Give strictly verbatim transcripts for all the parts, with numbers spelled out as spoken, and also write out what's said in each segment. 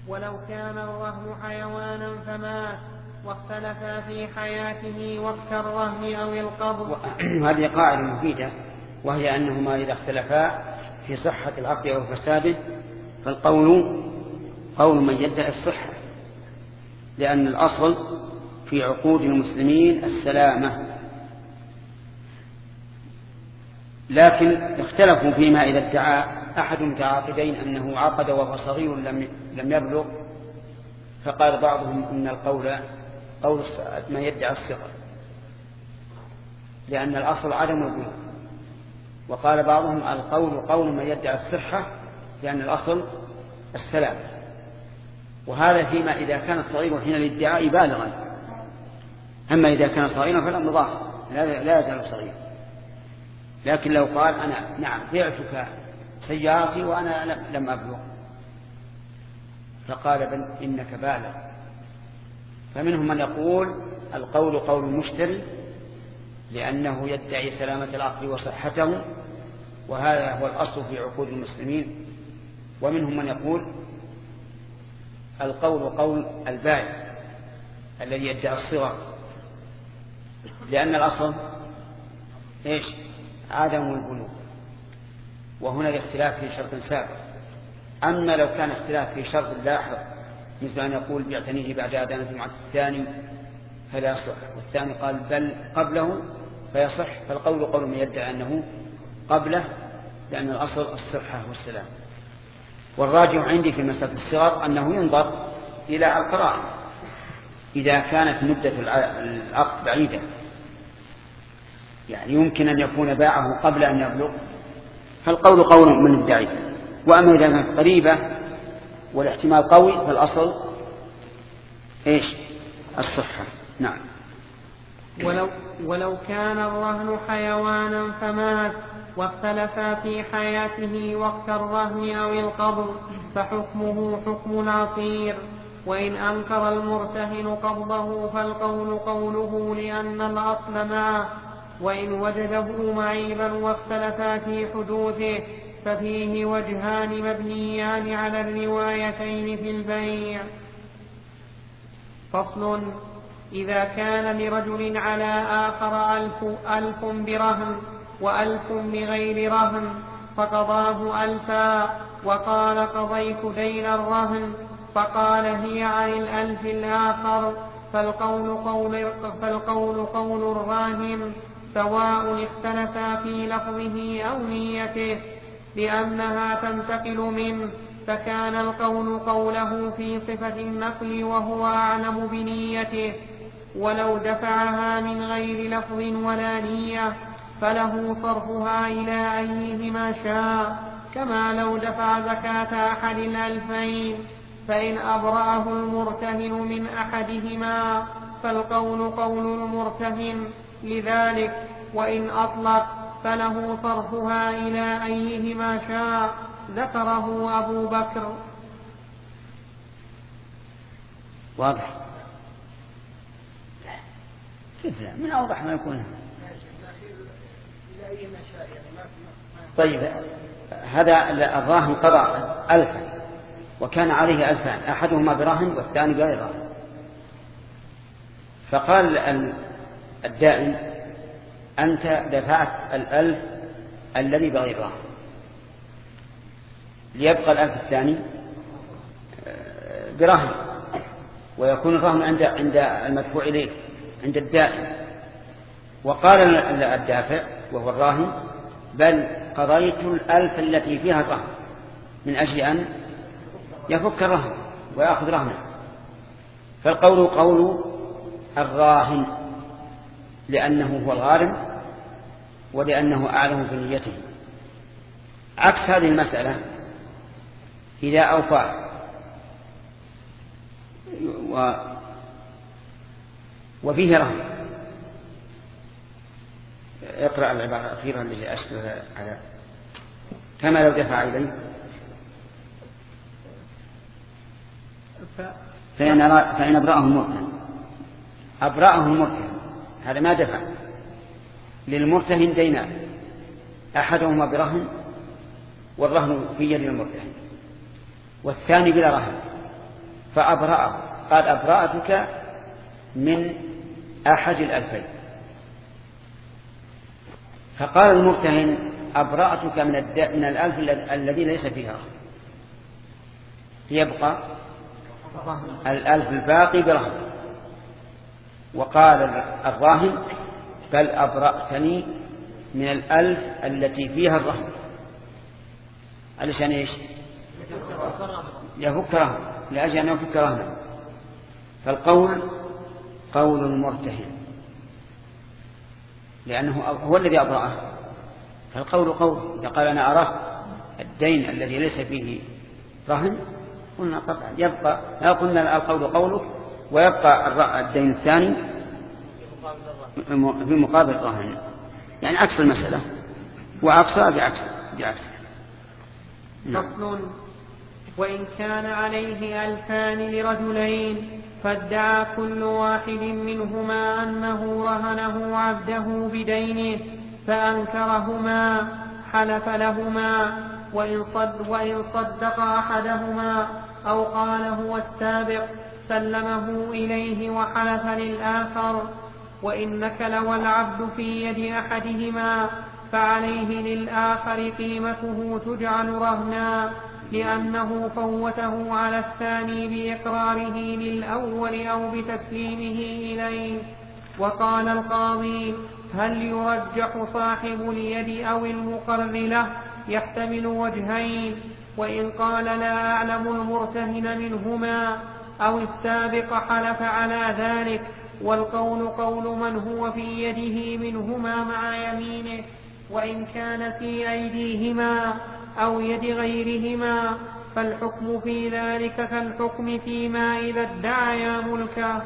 ولو كان الرهن حيوانا فمات واختلفا في حياته وقت الرهن أو القبض. هذه قاعدة مفيدة، وهي أنهما إذا اختلفا في صحة العقد أو فساده فالقول قول من يدعي الصحة، لأن الأصل في عقود المسلمين السلامة. لكن اختلفوا فيما إذا ادعى أحد المتعاقدين أنه عقد وهو صغير لم يبلغ، فقال بعضهم إن القول قول من يدعي الصغر لأن الأصل عدم البلوغ، وقال بعضهم القول قول من يدعي الصحة لأن الأصل السلام. وهذا فيما إذا كان الصغير حين الادعاء بالغا، أما إذا كان صغيرا فلا مضاهر لا يزال صغيرا. لكن لو قال أنا نعم بعتك سيارتي وأنا لم أبلغ، فقال بل إنك بالغ، فمنهم من يقول القول قول المشتري لأنه يدعي سلامة العقد وصحته، وهذا هو الأصل في عقود المسلمين. ومنهم من يقول القول قول البائع الذي يدعي الصغر، لأن الأصل إيش؟ عدم البلوغ، وهنا الاختلاف في شرط سابق. أما لو كان اختلاف في شرط لاحق مثل أن يقول بيعتنيه بعد أذان الجمعة الثاني فلا يصح، والثاني قال بل قبله فيصح، فالقول قول من يدعي أنه قبله لأن الأصل الصحة والسلام. والراجع عندي في مسألة الصغر أنه ينظر إلى القرائن، إذا كانت مدة العقد بعيدة يعني يمكن أن يكون باعه قبل أن يبلغ فالقول قول من الدعي، وأما إذا كانت قريبة والاحتمال قوي فالأصل إيش؟ الصحة. نعم. ولو, ولو كان الرهن حيوانا فمات واختلفا في حياته وقت الرهن أو القبض فحكمه حكم العصير، وإن أنكر المرتهن قبضه فالقول قوله لأن الأصل معه، وإن وجده معيبا واختلفا في حدوثه ففيه وجهان مبنيان على الروايتين في البيع. فصل: إذا كان لرجل على آخر ألف, ألف برهن وألف بغير رهن فقضاه ألفا وقال قضيت دين الرهن فقال هي عن الألف الآخر، فالقول قول, فالقول قول الراهن سواء اختلفا في لفظه أو نيته لأنها تنتقل منه، فكان القول قوله في صفة النقل وهو أعلم بنيته، ولو دفعها من غير لفظ ولا نية فله صرفها إلى أيهما شاء، كما لو دفع زكاة أحد الألفين، فإن أبرأه المرتهن من أحدهما فالقول قول المرتهن لذلك، وإن أطلق فله صرفها إلى أيهما شاء، ذكره أبو بكر. واضح؟ كيف لا؟ من أوضح ما يكون. طيب هذا الراهن قضى ألفا وكان عليه ألفان، أحدهما برهن والثاني بغير رهن، فقال الدائن أنت دفعت الألف الذي بغير رهن ليبقى الألف الثاني برهن، ويكون الرهن عند عند المدفوع إليه عند الدائن. وقال الدافع وهو الراهن بل قضيت الألف التي فيها الرهن من أجل أن يفك الرهن ويأخذ رهنه، فالقول قول الراهن لأنه هو الغارم ولأنه أعلم بنيته. عكس هذه المسألة إذا أوفى و وفيه رهن. اقرأ العبارة الأخيرة التي أشبه على كما لو دفع إليه فإن, فإن أبرأه المرتهن أبرأه المرتهن هذا ما دفع للمرتهن دينان، أحدهما برهن والرهن في يد المرتهن والثاني بلا رهن، فأبرأه، قال أبرأتك من أحد الألفين. فقال المرتهن أبرأتك من, من الألف الذي ليس فيها رهن، يبقى الألف الباقي برهن. وقال الراهن بل أبرأتني من الألف التي فيها الرهن، علشان إيش؟ يفك رهن، لأجل أن يفك رهن. فالقول قول المرتهن لأنه هو الذي أبرأه، فالقول قول. إذا قال أنا أراه الدين الذي ليس فيه رهن قلنا طبعا يبقى، لا قلنا القول قولك ويبقى الدين الثاني في مقابل الرهن، يعني عكس المسألة، وعكسها بعكس بعكس. فصل: وإن كان عليه ألفان لرجلين فادعى كل واحد منهما أنه رهنه عبده بدينه فأنكرهما حلف لهما، وإن, صد وإن صدق أحدهما أو قال هو السابق سلمه إليه وحلف للآخر. وإن نكل والعبد في يد أحدهما فعليه للآخر قيمته تجعل رهنا، لأنه فوته على الثاني بإقراره للأول أو بتسليمه إليه. وقال القاضي: هل يرجح صاحب اليد أو المقر له؟ يحتمل وجهين. وإن قال لا أعلم المرتهن منهما أو السابق حلف على ذلك، والقول قول من هو في يده منهما مع يمينه. وإن كان في أيديهما أو يد غيرهما فالحكم في ذلك كالحكم فيما إذا ادعيا ملكا.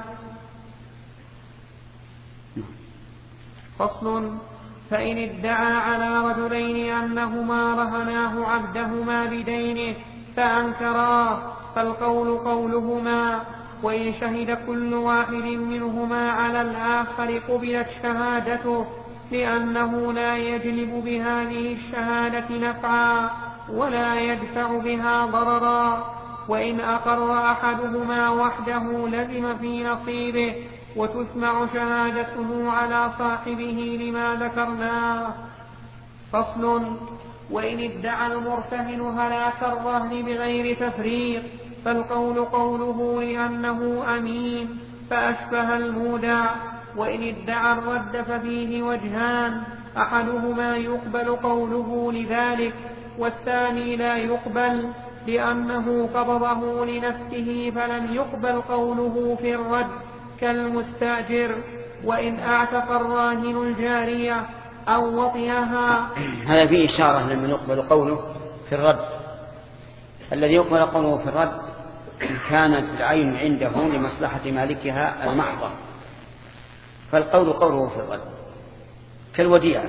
فصل: فإن ادعى على رجلين أنهما رهناه عبدهما بدينه فأنكراه فالقول قولهما، وإن شهد كل واحد منهما على الآخر قبلت شهادته، لأنه لا يجلب بهذه الشهادة نفعا ولا يدفع بها ضررا. وإن أقر أحدهما وحده لزم في نصيبه، وتسمع شهادته على صاحبه لما ذكرناه. فصل: وإن ادعى المرتهن هلاك الرهن بغير تفريق فالقول قوله لأنه أمين فأشبه المودع. وإن ادعى الرد ففيه وجهان: أحدهما يقبل قوله لذلك، والثاني لا يقبل لأنه قبضه لنفسه فلم يقبل قوله في الرد كالمستأجر. وإن أعتق الراهن الجارية أو وطئها. هذا فيه إشارة لمن يقبل قوله في الرد. الذي يقبل قوله في الرد إن كانت العين عنده لمصلحة مالكها المحضة، فالقول قوله في الرد كالوديعة.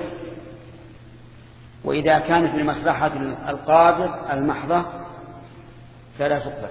وإذا كانت لمصلحة القابض المحضة فلا تقبل،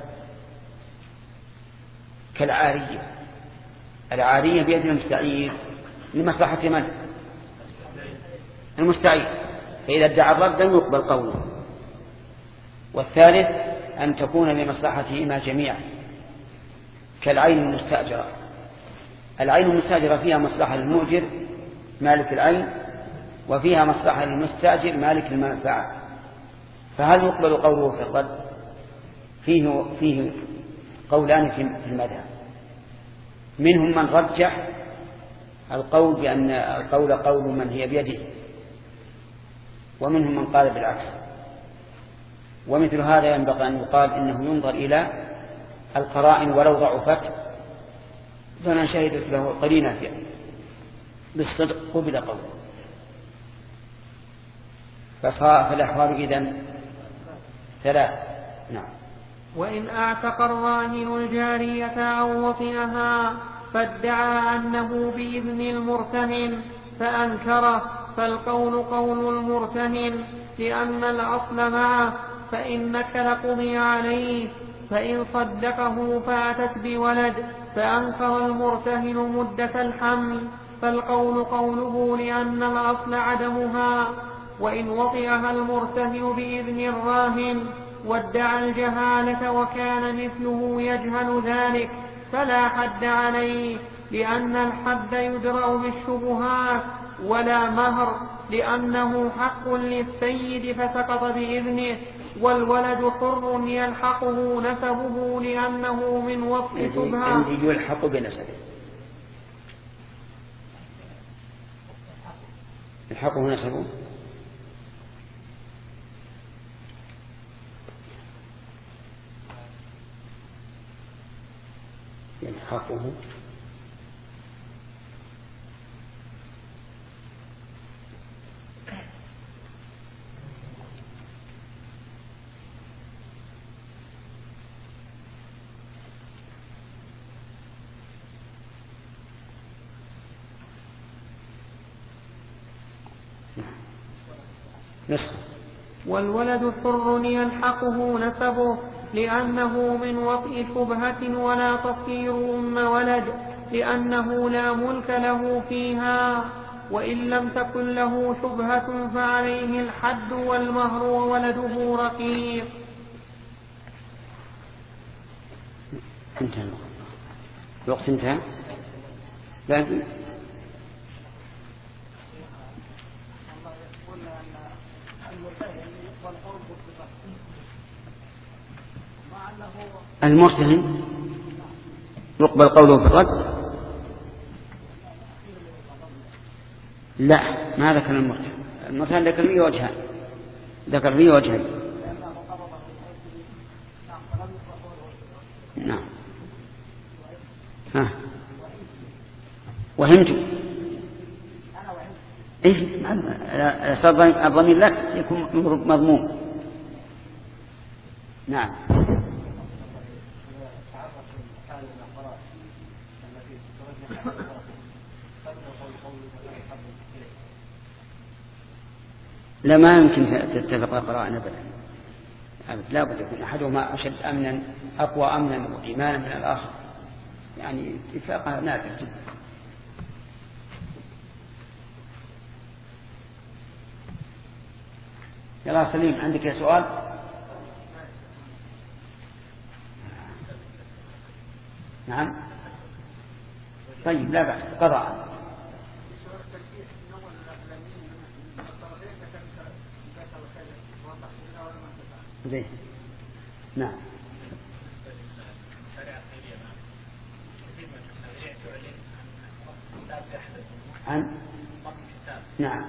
كالعارية. العارية بيد المستعير لمصلحة من؟ المستعير، فإذا ادعى الرد لم يقبل قوله. والثالث أن تكون لمصلحتهما جميعا، كالعين المستأجرة. العين المستأجرة فيها مصلحة للمؤجر مالك العين، وفيها مصلحة للمستأجر مالك المنفعة، فهل يقبل قوله في الرد؟ فيه, فيه قولان في المذهب، منهم من رجح القول بأن القول قول من هي بيده، ومنهم من قال بالعكس. ومثل هذا ينبغي أن يقال إنه ينظر إلى القرائن ولو ضعفت، فمن شهدت له قرينة بالصدق قبل قوله. فالأحوال إذن ثلاث. نعم. وإن أعتق الراهن الجارية أو وطئها فادعى أنه بإذن المرتهن فأنكره فالقول قول المرتهن، لأن الأصل معه، فإن نكل قضي عليه. فإن صدقه فأتت بولد فأنكر المرتهن مدة الحمل فالقول قوله، لأن الأصل عدمها. وإن وطئها المرتهن بإذن الراهن وادعى الجهالة وكان مثله يجهل ذلك فلا حد عليه، لأن الحد يدرأ بالشبهات، ولا مهر لأنه حق للسيد فسقط بإذنه. والولد حر يلحقه نسبه لأنه من وطء شبهة. عندي يلحق بنسبه، يلحقه نسبه يلحقه نسبه. والولد حر يلحقه نسبه لأنه من وطء شبهة، ولا تصير أم ولد لأنه لا ملك له فيها. وإن لم تكن له شبهة فعليه الحد والمهر وولده رقيق. انتهى الوقت، انتهى. لكن المرتهن يقبل قوله في الرد؟ لا، ما ذكر المرتهن. المرتهن ذكر فيه وجهان، ذكر فيه وجهين. نعم. ها وهمت. إيه الضمير لك يكون مضموم. نعم. لا، ما يمكن تتفق القرائن أبدا. لا بد يكون أحدهما أشد أمنا، أقوى أمنا وإيمانا من الآخر، يعني اتفاقها نادر جدا. يلا سليم، عندك يا سؤال؟ نعم. طيب لا بأس، قضاء. زين. نعم. عن نعم.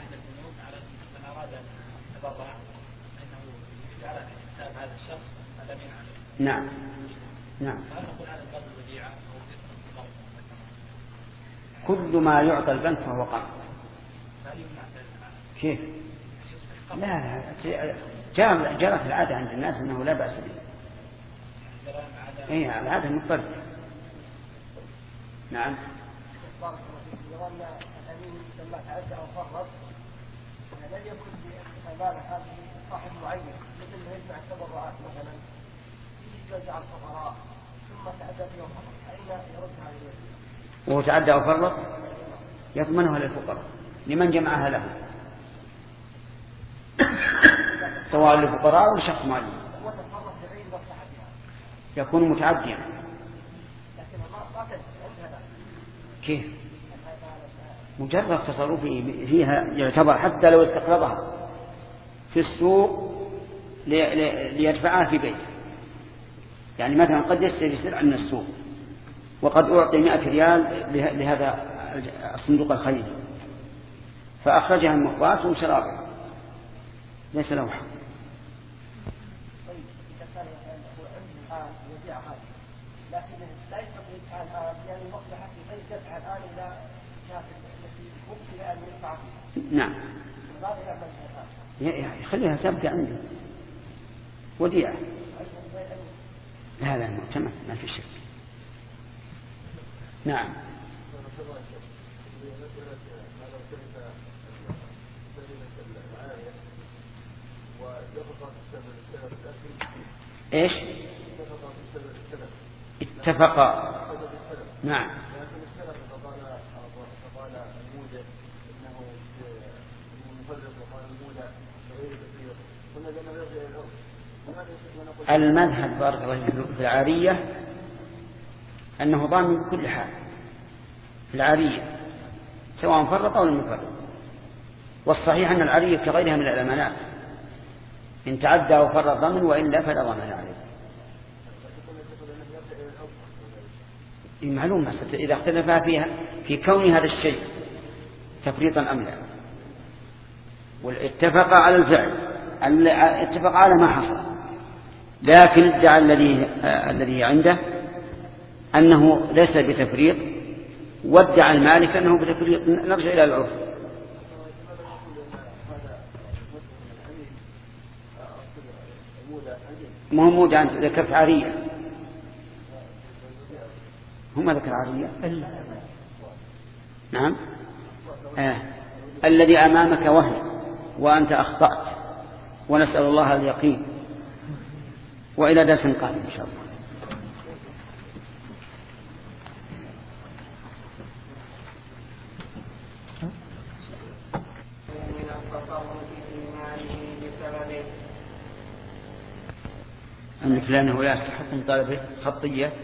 نعم. نعم. كل ما يعطى البنك فهو قرض. كيف؟ لا لا، جرت العادة عند الناس أنه لا بأس به. إيه، العادة مضطرة. نعم. لما تعدى أو فرط لم يكن بأمانة هذه صاحب معين، مثل ما يجمع التبرعات مثلا يوزع الفقراء ثم تعدى فيهم فرط، أين يرد هذه الوزية؟ وهو تعدى أو فرط يضمنها للفقراء لمن جمعها له، سواء للفقراء أو لشخص معين. يكون متعديا. كيف؟ مجرد تصرفه فيها يعتبر حتى لو استقرضها في السوق ليدفعها في بيته. يعني مثلا قد يشتري سلعة من السوق وقد أعطي مئة ريال لهذا الصندوق الخيري فأخرجها من مخبات وشرابه، ليس له حق. لكن لا يستطيع الآن يعني المصلحة في دفع الآن إلى شافع التي ممكن أن يدفع فيها. نعم. يخليها تبقى عنده وديعة. لا لا معتمد، ما في شك. نعم. ايش؟ اتفق. نعم. المذهب بارك الله في العارية أنه ضامن بكل حال في العارية سواء فرط أو لم يفرط. والصحيح أن العارية كغيرها من الأمانات إن تعدى أو فرط ضمن وإلا فلا ضمان عليه. معلومة إذا اختلفا فيها في كون هذا الشيء تفريطا أم لا، واتفق على الفعل اتفق على ما حصل، لكن ادعى الذي الذي عنده أنه ليس بتفريط وادعى المالك أنه بتفريط. نرجع إلى العرف. ما هو موجة أنت ذكرت عارية، هم ذكر عارية. نعم آه. الذي أمامك وهم وأنت أخطأت، ونسأل الله اليقين. وإلى درس قادم إن شاء الله. أنك لأنه لا يستحق من طالب خطية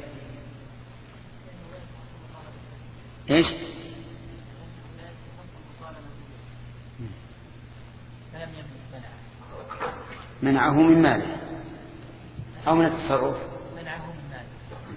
إيش؟ منعه من ماله أو من التصرف. منعه من ماله.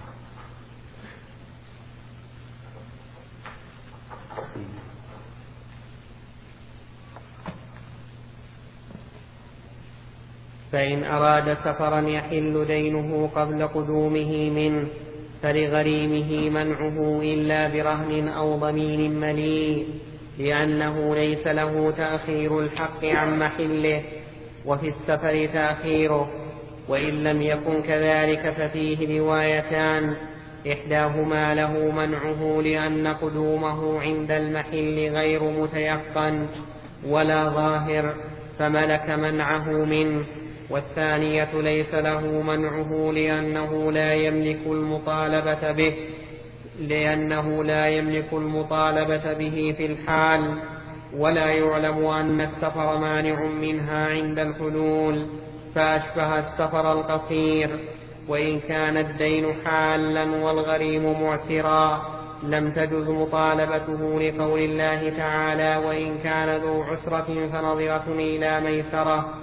فإن أراد سفرا يحل دينه قبل قدومه منه فلغريمه منعه إلا برهن أو ضمين مليء، لأنه ليس له تأخير الحق عن محله وفي السفر تأخيره. وإن لم يكن كذلك ففيه روايتان، إحداهما له منعه لأن قدومه عند المحل غير متيقن ولا ظاهر فملك منعه منه، والثانية ليس له منعه لأنه لا يملك المطالبة به لأنه لا يملك المطالبة به في الحال، ولا يعلم أن السفر مانع منها عند الحلول، فأشبه السفر القصير. وإن كان الدين حالا والغريم معسرا لم تجز مطالبته لقول الله تعالى: وإن كان ذو عسرة فنظرة إلى ميسرة.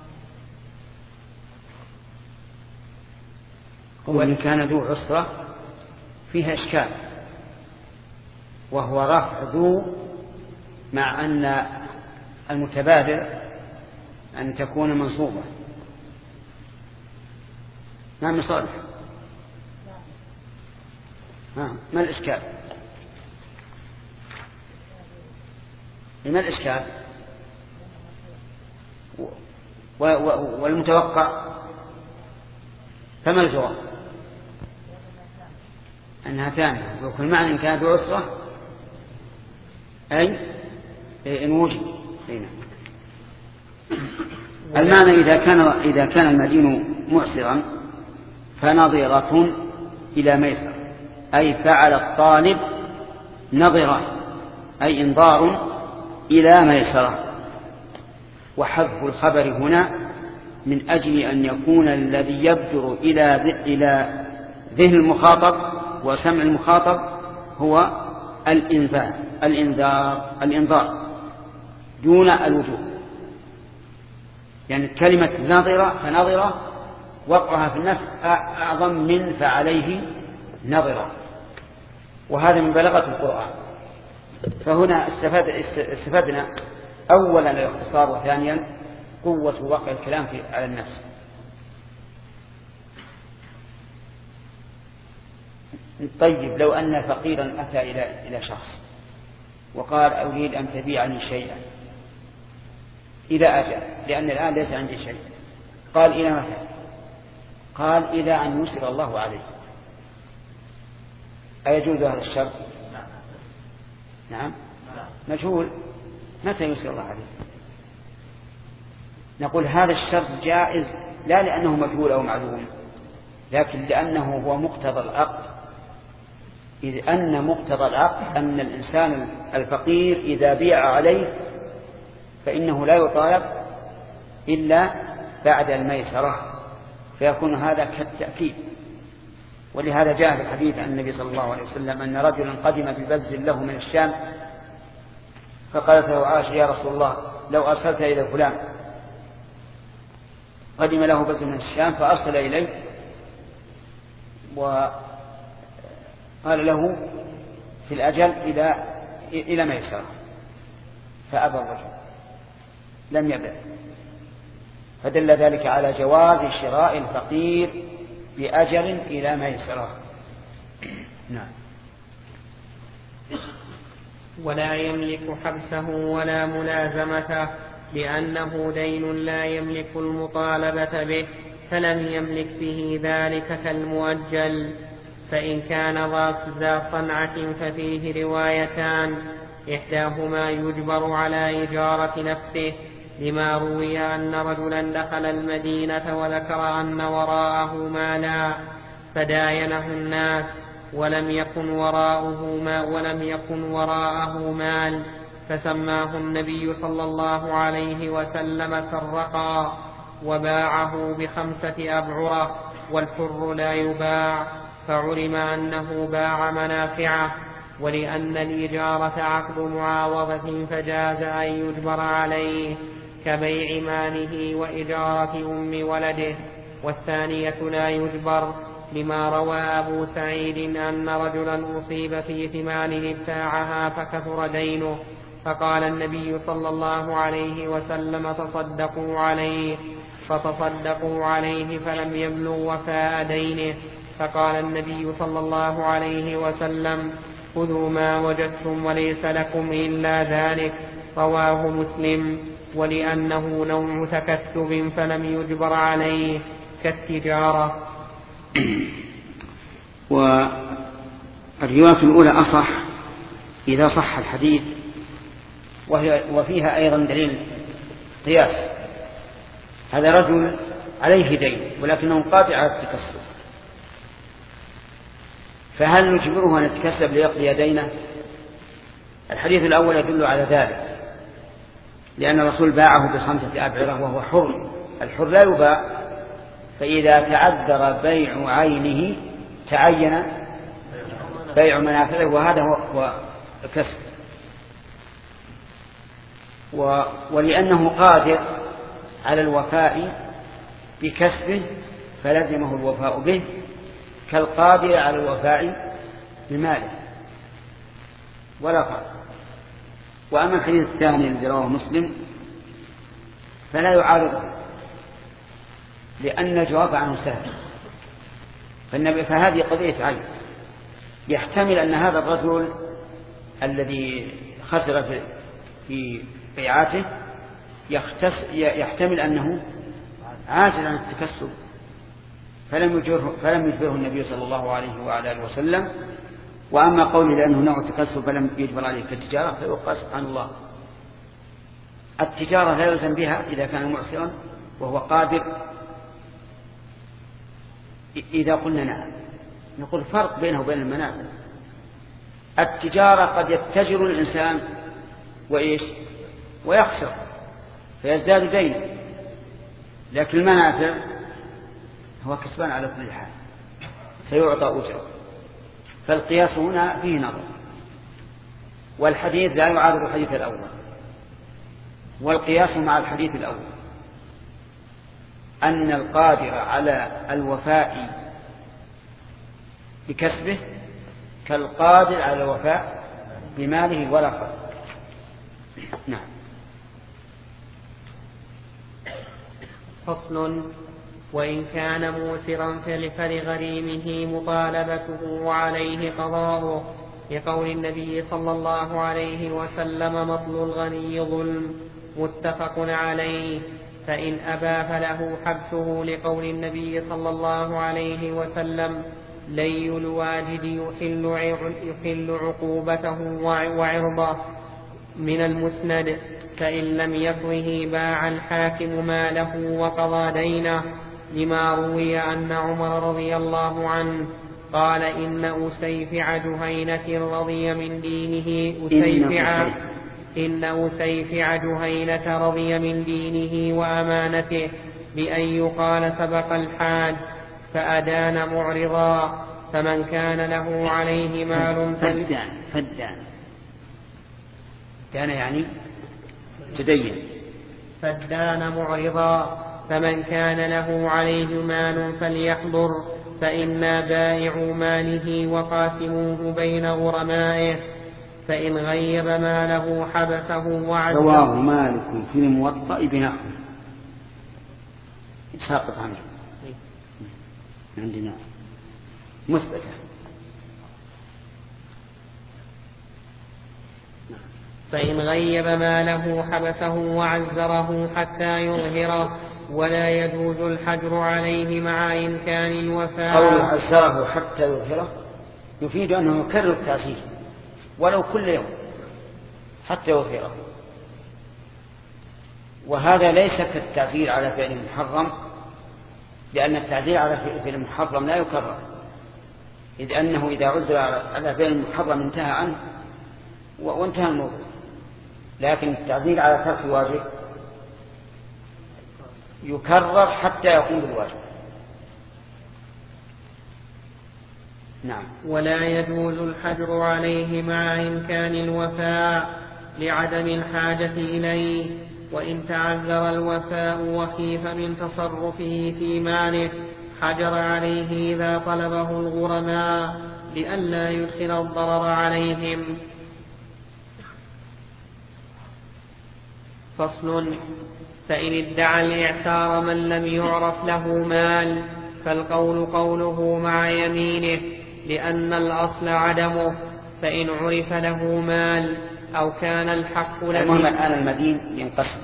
وإن كان ذو عسرة فيها إشكال، وهو رفع ذو مع أن المتبادر أن تكون منصوبة. نعم صالح. ما الإشكال؟ ما الإشكال؟ والمتوقع فما الجواب؟ أنها ثانية، وكل معنى إن كانت عسرة أي إن وجد. المعنى إذا كان إذا كان المدين معسرا فنظرة إلى ميسر، أي فعل الطالب نظرة أي إنظار إلى ميسرة. وحذف الخبر هنا من أجل أن يكون الذي يبدر إلى إلى ذهن المخاطب وسمع المخاطب هو الإنذار الإنذار الإنذار دون الوجوب. يعني كلمة نظرة فنظرة وقعها في النفس أعظم من فعليه نظرة، وهذا من بلاغة القرآن. فهنا استفاد استفدنا أولا الاختصار، وثانيا قوة وقع الكلام في على النفس. طيب لو أن فقيرا أتى إلى إلى شخص وقال: أريد أن تبيعني شيئا إلى أجل، لأن الآن ليس عندي شيء. قال: إلى متى؟ قال: إلى أن يسر الله عليه. أيجوز هذا الشرط؟ نعم مجهول. متى يسر الله عليه؟ نقول هذا الشرط جائز لا لأنه مجهول أو معلوم، لكن لأنه هو مقتضى العقد. إذ أن مقتضى العقد أن الإنسان الفقير إذا بيع عليه فإنه لا يطالب إلا بعد الميسرة، فيكون هذا كالتأكيد. ولهذا جاء في الحديث عن النبي صلى الله عليه وسلم أن رجلا قدم ببز له من الشام فقالت له عائشة يا رسول الله لو أرسلت إلى فلان، قدم له بز من الشام فأرسل إليه وقال له في الأجل إلى إلى ميسرة، فأبى الرجل لم يبع، فدل ذلك على جواز شراء الفقير بأجل إلى ميسرة. نعم. ولا يملك حبسه ولا ملازمته لأنه دين لا يملك المطالبة به، فلم يملك به ذلك كالمؤجل. فإن كان ذا صنعة ففيه روايتان، إحداهما يجبر على إجارة نفسه لما روي أن رجلا دخل المدينة وذكر أن وراءه مالا فداينه الناس ولم يكن وراءه ما ولم يكن وراءه مال، فسماه النبي صلى الله عليه وسلم سرقا وباعه بخمسة أبعرة والحر لا يباع، فعلم أنه باع منافعه. ولأن الإجارة عقد معاوضة فجاز أن يجبر عليه كبيع ماله وإجارة أم ولده. والثانية لا يجبر لما روى أبو سعيد أن رجلا أصيب في ثمان ابتاعها فكثر دينه، فقال النبي صلى الله عليه وسلم تصدقوا عليه، فتصدقوا عليه فلم يبلغ وفاء دينه، فقال النبي صلى الله عليه وسلم خذوا ما وجدتم وليس لكم إلا ذلك، رواه مسلم. ولأنه نوع تكسب فلم يجبر عليه كالتجارة. والرواية الأولى أصح إذا صح الحديث، وهي وفيها أيضا دليل قياس. هذا رجل عليه دين ولكنه قادر على التكسب، فهل نجبره أن يتكسب ليقضي دينه؟ الحديث الأول يدل على ذلك، لأن الرسول باعه بخمسة أبعرة وهو حر، الحر لا يباع، فإذا تعذر بيع عينه تعين بيع منافعه، وهذا هو الكسب. ولأنه قادر على الوفاء بكسبه فلزمه الوفاء به كالقادر على الوفاء بماله ولا فرق. وأما الحديث الثاني الذي رواه مسلم فلا يعارضه، لأن الجواب عنه سهل، فهذه قضية عين. يحتمل أن هذا الرجل الذي خسر في بيعاته يحتمل أنه عاجز عن التكسب، فلم يجبره, فلم يجبره النبي صلى الله عليه وعلى آله وسلم. وأما قوله لأنه نوع التكسب فلم يجبر عليه كالتجارة فيقال سبحان الله، التجارة لا يلزم بها إذا كان معسرا وهو قادر. إذا قلنا نعم نقول فرق بينه وبين المنافع. التجارة قد يتجر الإنسان وإيش ويخسر فيزداد دين، لكن المنافع هو كسبان على كل حال سيعطى أجره. فالقياس هنا فيه نظر، والحديث لا يعارض الحديث الأول، والقياس مع الحديث الأول أن القادر على الوفاء بكسبه كالقادر على الوفاء بماله ولا فرق. نعم. فصل. وإن كان موسرا فلغريمه مطالبته وعليه قضاؤه، لقول النبي صلى الله عليه وسلم مطل الغني ظلم، متفق عليه. فإن أبى فله حبسه، لقول النبي صلى الله عليه وسلم لي الواجد يحل, يحل عقوبته وعرضه من المسند. فإن لم يقضه باع الحاكم ماله وقضى دينه، لما روي أن عمر رضي الله عنه قال إن أسيفع جهينة رضي من دينه أسيفع إن أسيفع جهينة رضي من دينه وأمانته بأن يقال سبق الحاج فأدان معرضا، فمن كان له عليه مال فدان فدان كان يعني تدين فدان معرضا، فمن كان له عليه مال فليحضر، فإنا بائع ماله وقاسموه بين غرمائه، فإن غيب ماله حبسه وعزه. رواه مالك في الموطأ بنحوه. ساقط عنه عندنا مثبتة. فإن غيب ماله حبسه وعزره حتى يظهره، ولا يجوز الحجر عليه مع إمكان الوفاء. قول عزره حتى يظهره يفيد أنه يكرر التعزير ولو كل يوم حتى يظهره، وهذا ليس كالتعزير على فعل محرم، لأن التعزير على فعل محرم لا يكرر، إذ أنه إذا عزر على فعل محرم انتهى عنه وانتهى الموضوع، لكن التعزير على ترك الواجب يكرر حتى يقوم بالواجب. نعم. ولا يجوز الحجر عليه مع إمكان الوفاء لعدم الحاجة إليه، وإن تعذر الوفاء وخيف من تصرفه في ماله حجر عليه إذا طلبه الغرماء لئلا يدخل الضرر عليهم. فصل. فإن ادعى الإعسار من لم يعرف له مال فالقول قوله مع يمينه، لأن الأصل عدمه، فإن عرف له مال أو كان الحق له. المهم الآن المدين ينقسم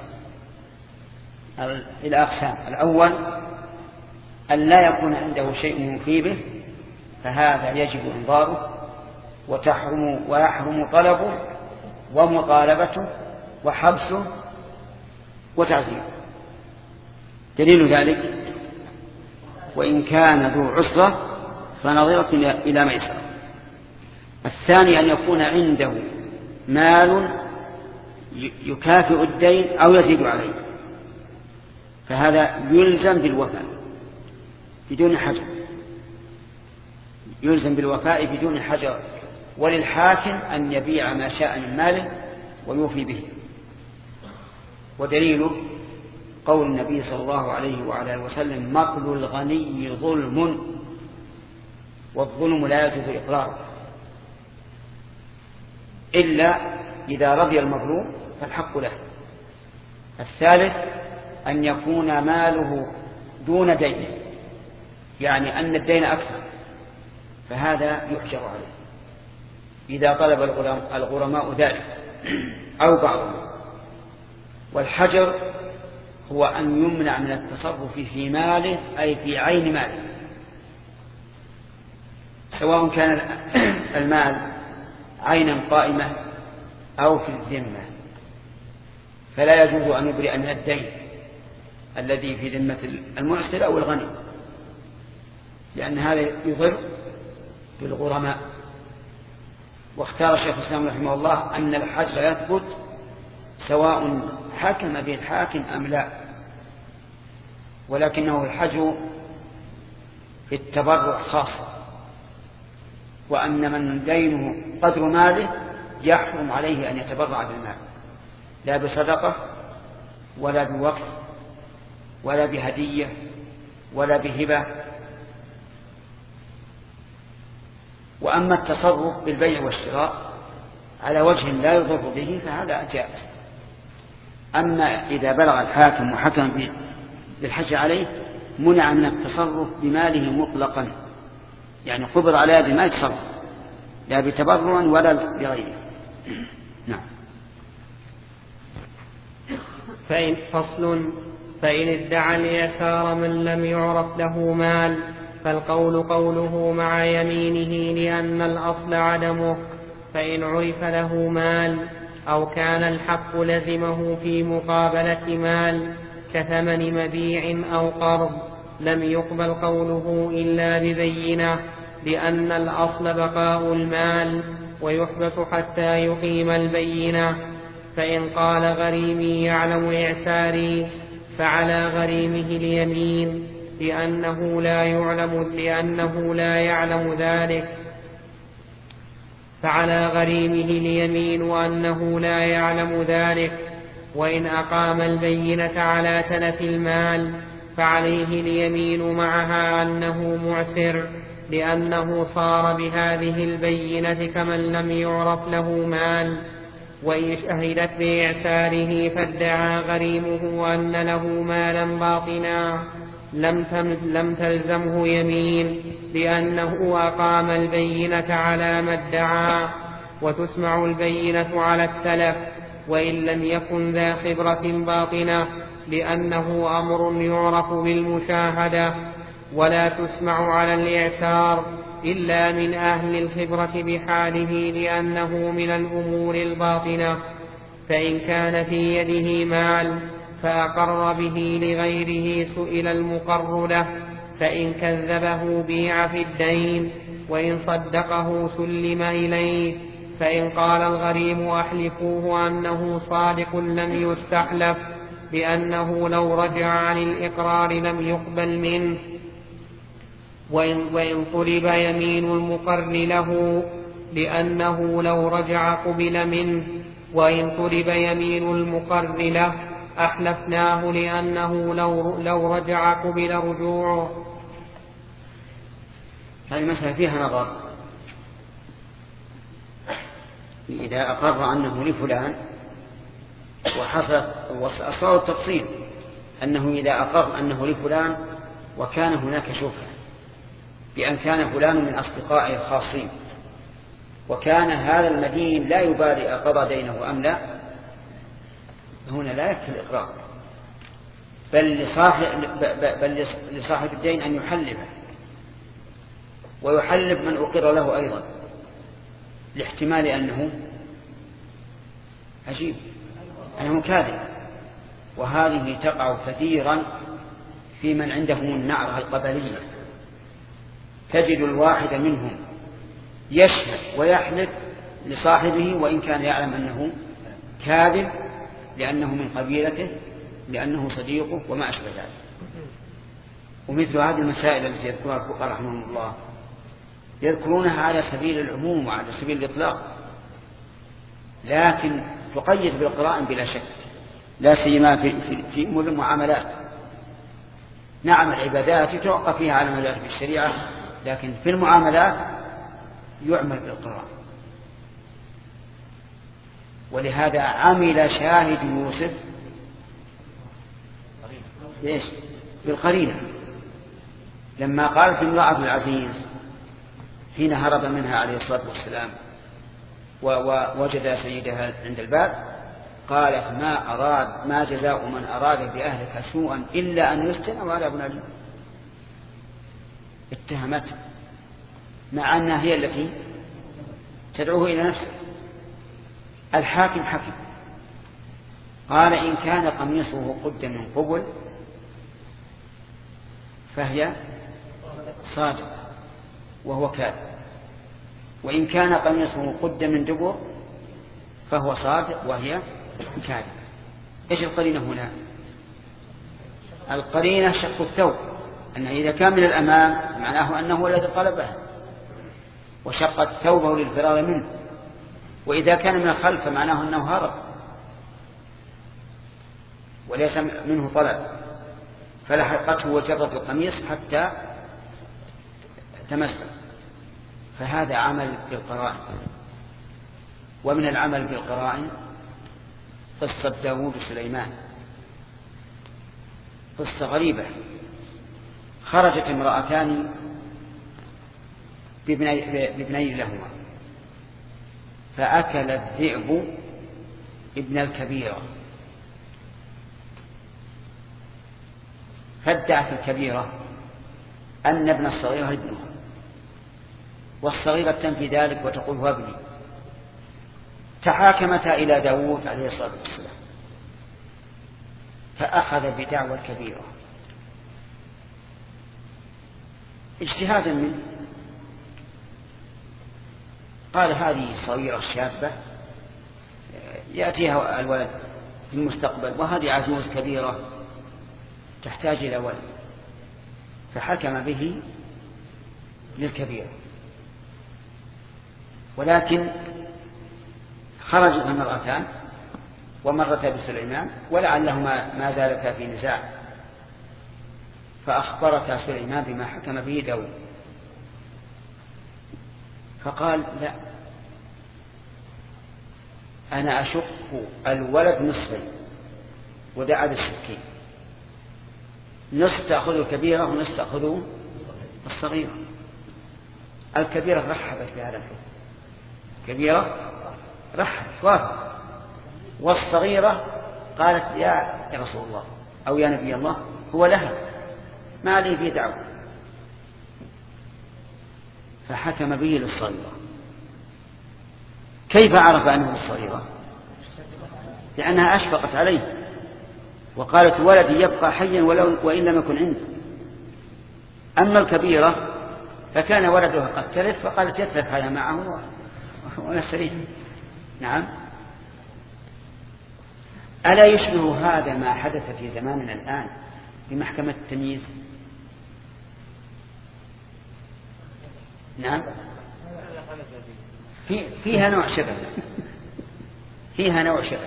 إلى أقسام. الأول أن لا يكون عنده شيء يفي به، فهذا يجب إنظاره وتحرم ويحرم طلبه ومطالبته وحبسه وتعزيره. دليل ذلك وإن كان ذو عسرة فنظرة إلى ميسرة. الثاني أن يكون عنده مال يكافئ الدين أو يزيد عليه، فهذا يلزم بالوفاء بدون حجر، يلزم بالوفاء بدون حجر، وللحاكم أن يبيع ما شاء من ماله ويوفي به. ودليله قول النبي صلى الله عليه وعلى اله وسلم: مقل الغني ظلم، والظلم لا يجوز إقراره إلا إذا رضي المظلوم فالحق له. الثالث أن يكون ماله دون دين، يعني أن الدين أكثر، فهذا يحجر عليه إذا طلب الغرماء ذلك أو بعضهم. والحجر هو أن يمنع من التصرف في ماله أي في عين ماله، سواء كان المال عينا قائمة أو في الذمة، فلا يجوز أن يبرئ من الدين الذي في ذمة المعسر أو الغني، لأن هذا يضر بالغرماء. واختار الشيخ الإسلام رحمه الله أن الحجر يثبت سواء حكم به الحاكم أم لا، ولكنه الحجر في التبرع خاصة، وأن من دينه قدر ماله يحرم عليه أن يتبرع بالمال، لا بصدقة ولا بوقف ولا بهدية ولا بهبة. وأما التصرف بالبيع والشراء على وجه لا يضر به فهذا جائز. أما إذا بلغ الحاكم وحكم بالحج عليه منع من التصرف بماله مطلقا، يعني قبض على يد ما يتصرف لا بتبرع ولا بغيره. نعم. فإن فصل. فإن ادعى اليسار من لم يعرف له مال فالقول قوله مع يمينه، لأن الأصل عدمه، فإن عرف له مال أو كان الحق لزمه في مقابلة مال كثمن مبيع أو قرض لم يقبل قوله إلا ببينة، لأن الأصل بقاء المال ويحبس حتى يقيم البينة. فإن قال غريمي يعلم إعساري فعلى غريمه اليمين لأنه لا يعلم لأنه لا يعلم ذلك فعلى غريمه اليمين وأنه لا يعلم ذلك. وإن أقام البينة على تلف المال فعليه اليمين معها أنه معسر، لأنه صار بهذه البينة كمن لم يعرف له مال. وإن شهدت بإعساره فادعى غريمه أن له مالا باطنا لم تلزمه يمين، لأنه أقام البينة على ما ادعى، وتسمع البينة على التلف وإن لم يكن ذا خبرة باطنة، لأنه أمر يعرف بالمشاهدة، ولا تسمع على الإعسار إلا من أهل الخبرة بحاله، لأنه من الأمور الباطنة. فإن كان في يده مال فأقر به لغيره سئل المقر له، فإن كذبه بيع في الدين، وإن صدقه سلم إليه. فإن قال الغريم أحلفوه أنه صادق لم يستحلف، لأنه لو رجع عن الإقرار لم يقبل منه. وإن, وإن طلب يمين المقر له، لأنه لو رجع قبل منه. وإن طلب يمين المقر له أحلفناه، لأنه لو, لو رجع قبل رجوعه. هذه المسألة فيها نظر. إذا أقر أنه لفلان وحصل وأصاب التفصيل أنه إذا أقر أنه لفلان وكان هناك شبهة بأن كان فلان من أصدقائه الخاصين، وكان هذا المدين لا يبالي قضى دينه أم لا، هنا لا يكفي الإقرار، بل لصاحب, بل لصاحب الدين أن يحلفه، ويحلف من أقر له أيضا، لاحتمال أنه عجيب أنه كاذب. وهذه تقع كثيرا في من عندهم النعرة القبلية، تجد الواحد منهم يشهد ويحلف لصاحبه وإن كان يعلم أنه كاذب، لأنه من قبيلته، لأنه صديقه وما أشبه ذلك. ومثل هذه المسائل التي يذكرها الفقهاء رحمهم الله يذكرونها على سبيل العموم وعلى سبيل الإطلاق، لكن تقيد بالقرائن بلا شك، لا سيما في, في, في أمور المعاملات. نعم العبادات يتوقف فيها على ما جاء في الشريعة، لكن في المعاملات يعمل بالقرائن. ولهذا عمل شاهد يوسف ليش؟ بالقرينة. لما قالت امرأة العزيز حين هرب منها عليه الصلاة والسلام ووجد سيدها عند الباب، قالت ما أراد ما جزاء من أراد بأهلك سوءا إلا أن يسجن أو عذاب أليم. اتهمته مع أنها هي التي تدعوه إلى نفسه. الحاكم حكم قال إن كان قميصه قد من قبل فهي صادقة وهو كاذب، وإن كان قميصه قد من دبر فهو صادق وهي كاذب. إيش القرينة هنا؟ القرينة شق الثوب، أنه إذا كان من الأمام معناه أنه الذي طلبه وشقت ثوبه للفرار منه، وإذا كان من الخلف معناه أنه هرب وليس منه طلب، فلحقته وجرت القميص حتى تمسك. فهذا عمل بالقرائن. ومن العمل بالقرائن قصة داود وسليمان، قصة غريبة. خرجت امرأتان بابنين لهما، فأكل الذئب ابن الكبيرة، فادعت الكبيرة أن ابن الصغيرة ابنها، والصغيرة تنفي ذلك وتقول هو ابني. تحاكمتا إلى داود عليه الصلاة والسلام، فأخذ بدعوى الكبيرة اجتهادا منه، قال هذه صغيرة شابة يأتيها الولد في المستقبل، وهذه عجوز كبيرة تحتاج إلى ولي، فحكم به للكبيرة، ولكن خرجت المرأتان ومرتا بسليمان ولعلهما ما زالتا في نزاع، فأخبرتا سليمان بما حكم به داود، فقال لا، أنا أشق الولد نصفين، ودعا بالسكين، نصف تأخذ الكبيرة ونصف تأخذ الصغيرة. الكبيرة رحبت بهذا الحكم، كبيرة رحبت وافقت، والصغيرة قالت يا رسول الله أو يا نبي الله هو لها، ما لي في دعوة، فحكم به للصغيرة. كيف عرف أنه الصغيرة؟ لأنها أشفقت عليه وقالت ولدي يبقى حيا ولو وإن لم يكن عنده. أما الكبيرة فكان ولدها قد تلف فقالت يتلف هذا معه ونستريح. نعم. ألا يشبه هذا ما حدث في زماننا الآن بمحكمة التمييز؟ نعم، في فيها نوع شبه، فيها نوع شبه.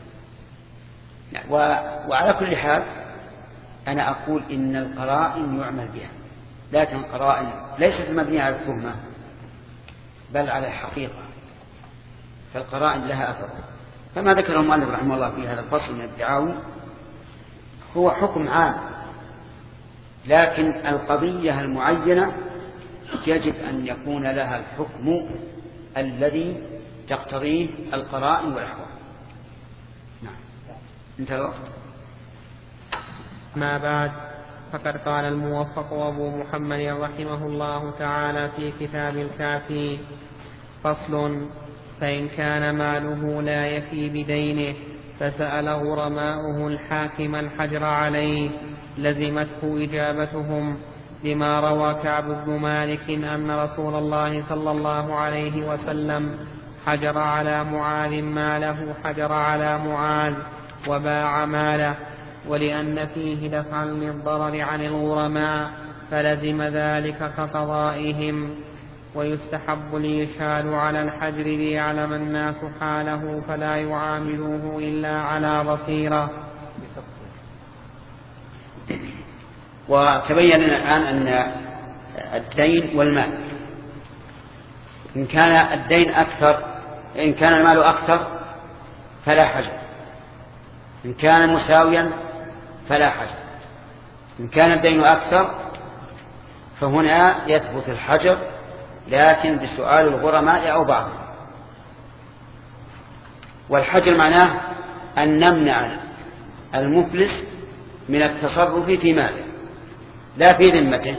وعلى كل حال أنا أقول إن القرائن يعمل بها، لكن القرائن ليست مبنية على التهمة بل على الحقيقة، فالقرائن لها أثر. فما ذكره المؤلف رحمه الله في هذا الفصل من الدعاوي هو حكم عام، لكن القضية المعينة يجب أن يكون لها الحكم الذي تقتضيه القرائن والأحوال. نعم. انتهى الوقت. ما بعد، فقد قال الموفق أبو محمد رحمه الله تعالى في كتاب الكافي: فصل: فإن كان ماله لا يفي بدينه فسأل غرماؤه الحاكم الحجر عليه لزمته إجابتهم، لما روى كعب بن مالك أن رسول الله صلى الله عليه وسلم حجر على معاذ ماله حجر على معاذ وباع ماله، ولأن فيه دفعا للضرر عن الغرماء فلزم ذلك كقضائهم. ويستحب الإشهاد على الحجر ليعلم الناس حاله فلا يعاملوه إلا على بصيرة. وتبين الآن أن الدين والمال إن كان الدين أكثر إن كان المال أكثر فلا حجر، إن كان مساويا فلا حجر، إن كان الدين أكثر فهنا يثبت الحجر، لكن بسؤال الغرماء أو بعضهم. والحجر معناه أن نمنع المفلس من التصرف في ماله لا في ذمته،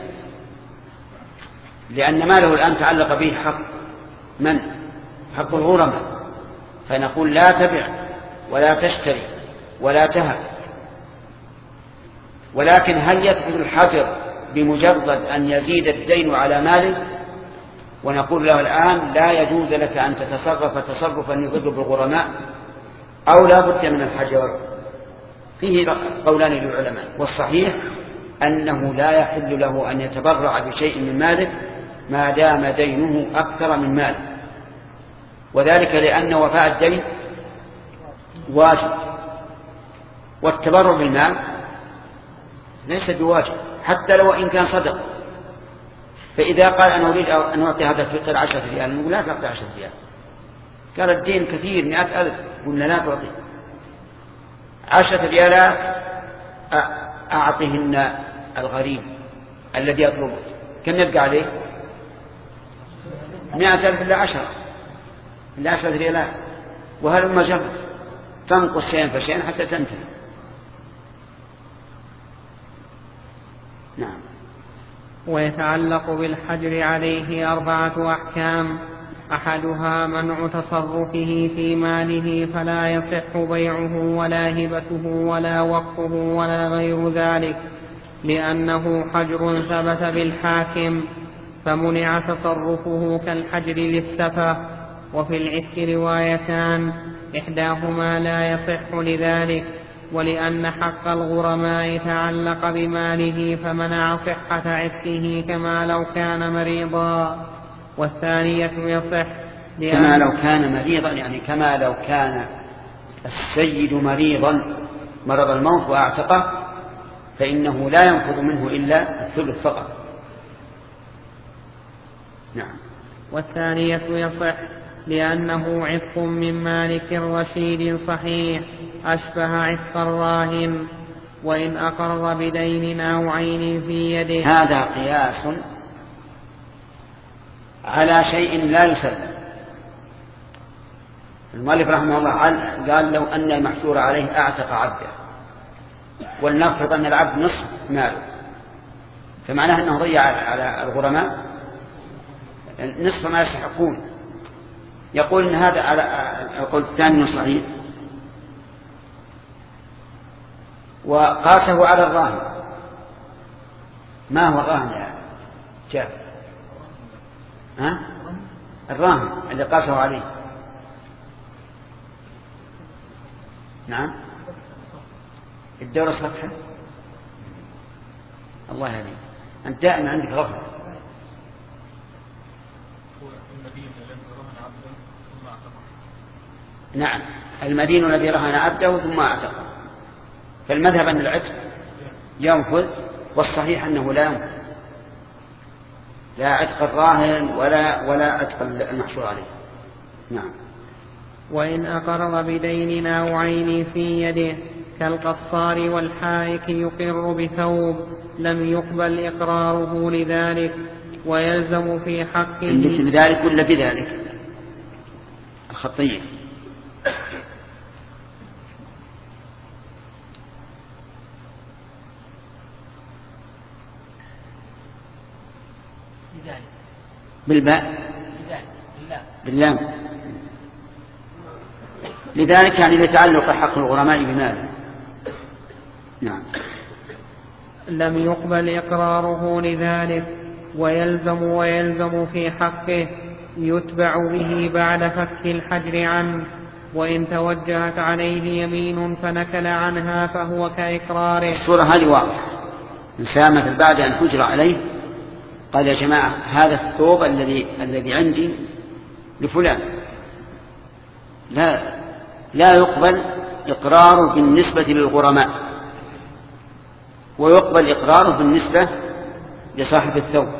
لأن ماله الآن تعلق به حق من؟ حق الغرماء، فنقول لا تبع ولا تشتري ولا تهب. ولكن هل يثبت الحجر بمجرد أن يزيد الدين على ماله ونقول له الآن لا يجوز لك أن تتصرف تصرفا يضر بالغرماء، أو لا بد من الحجر؟ فيه قولان للعلماء، والصحيح أنه لا يحل له أن يتبرع بشيء من ماله ما دام دينه أكثر من ماله، وذلك لأن وفاء الدين واجب، والتبرع بالمال ليس بواجب حتى لو إن كان صدق. فإذا قال أنا أريد أن أعطي هذا الفقير عشرة ريال، نقول لا تعطي عشرة ريال. قال الدين كثير مئة ألف، قلنا لا تعطي عشرة ريالات، أعطيهن الغريب الذي يطلبه. كم يبقى عليه؟ مئة ألف إلا عشرة إلا عشرة ريالات، وهل أم جبر تنقص شيئا فشيئا حتى تنتهي. نعم. ويتعلق بالحجر عليه أربعة أحكام: أحدها منع تصرفه في ماله فلا يصح بيعه ولا هبته ولا وقفه ولا غير ذلك، لأنه حجر ثبت بالحاكم فمنع تصرفه كالحجر للسفة. وفي العتق روايتان، إحداهما لا يصح لذلك، ولأن حق الغرماء تعلق بماله فمنع صحة عتقه كما لو كان مريضا. والثانية يصح كما لو كان مريضا، يعني كما لو كان السيد مريضا مرض الموت وأعتقه فإنه لا ينفذ منه إلا الثلث فقط. نعم. والثانية يصح لأنه عتق من مالك رشيد صحيح أشبه عتق الراهن وإن أقر بدين أو عين في يده. هذا قياس على شيء لا يسلم. المؤلف رحمه الله قال لو أن المحجور عليه أعتق عبده، ولنفرض أن العبد نصف ماله، فمعناه أنه ضيع على الغرماء نصف ما يستحقون. يقول إن هذا على القول الثاني صحيح، وقاسه على الراهن. ما هو الراهن يا جاب؟ ها؟ الراهن اللي قاسه عليه. نعم. الدورة صفحة. الله يهديك، أنت دائما عندك غفلة. نعم، المدين الذي رهن عبده ثم اعتقه. فالمذهب أن العتق ينفذ، والصحيح أنه لا ينفذ، لا عتق الراهن ولا ولا عتق المحشور عليه. نعم. وإن أقر بدين أو عين في يده كالقصار والحائك يقر بثوب لم يقبل إقراره لذلك ويلزم في حقه مثل ذلك ولا بذلك الخطية. بالباء باللام. لذلك يعني لتعلق حق الغرماء بماله. نعم. لم يقبل إقراره لذلك ويلزم ويلزم في حقه يتبع به بعد فك الحجر عنه، وإن توجهت عليه يمين فنكل عنها فهو كإقراره. الصورة هذه واضحة. إنسان مثل بعد أن حجر عليه قال يا جماعة هذا الثوب الذي الذي عندي لفلان، لا لا يقبل إقراره بالنسبة للغرماء، ويقبل إقراره بالنسبة لصاحب الثوب،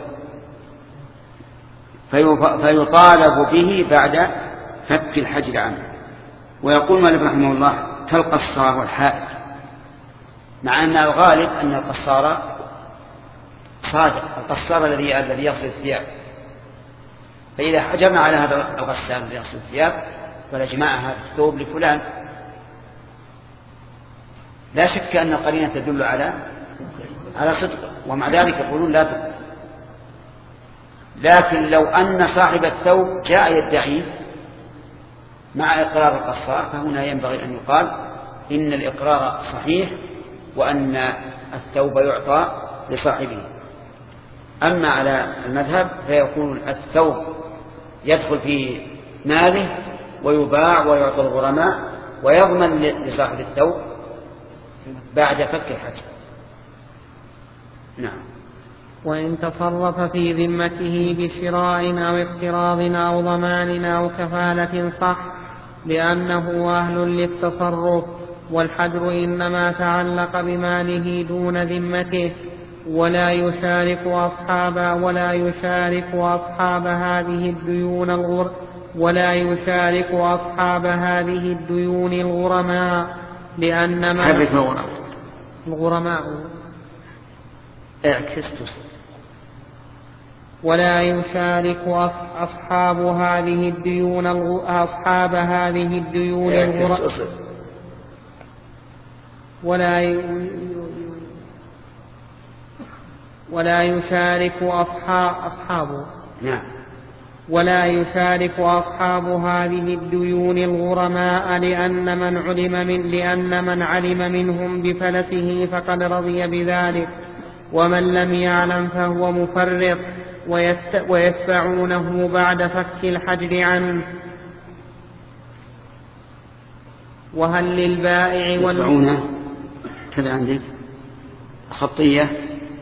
فيطالب به بعد فك الحجر عنه. ويقول مالك رحمه الله كالقصار والحائك، مع أن الغالب أن القصار صادق، القصار الذي الذي يغسل الثياب. فإذا حجرنا على هذا الغسال الذي يغسل الثياب قال يا جماعة هذا الثوب لفلان، لا شك أن القرينة تدل على على صدق، ومع ذلك يقولون لا تقبل. لكن لو أن صاحب الثوب جاء يدعيه مع إقرار القصار فهنا ينبغي أن يقال إن الإقرار صحيح وأن الثوب يعطى لصاحبه. أما على المذهب فيكون الثوب يدخل في ماله ويباع ويعطى الغرماء ويضمن لصاحب الثوب بعد فك الحجر. نعم. وإن تصرف في ذمته بشراء أو اقتراض أو ضمان أو كفالة صح لأنه أهل للتصرف، والحجر إنما تعلق بماله دون ذمته، ولا يشارك أصحاب ولا يشارك أصحاب هذه الديون الغر ولا يشارك أصحاب هذه الديون الغرماء، لأن ما الغرماء ولا يشارك أصحاب هذه الديون أصحاب هذه الديون الغرماء ولا ولا يشارك أصحاب أصحابه نعم ولا يشارك أصحاب هذه الديون الغرماء لأن من علم من لأن من علم منهم بفلسه فقد رضي بذلك، ومن لم يعلم فهو مفرط ويتبعونه بعد فك الحجر عنه. وهل للبائع والمشتري كذا عندك خطية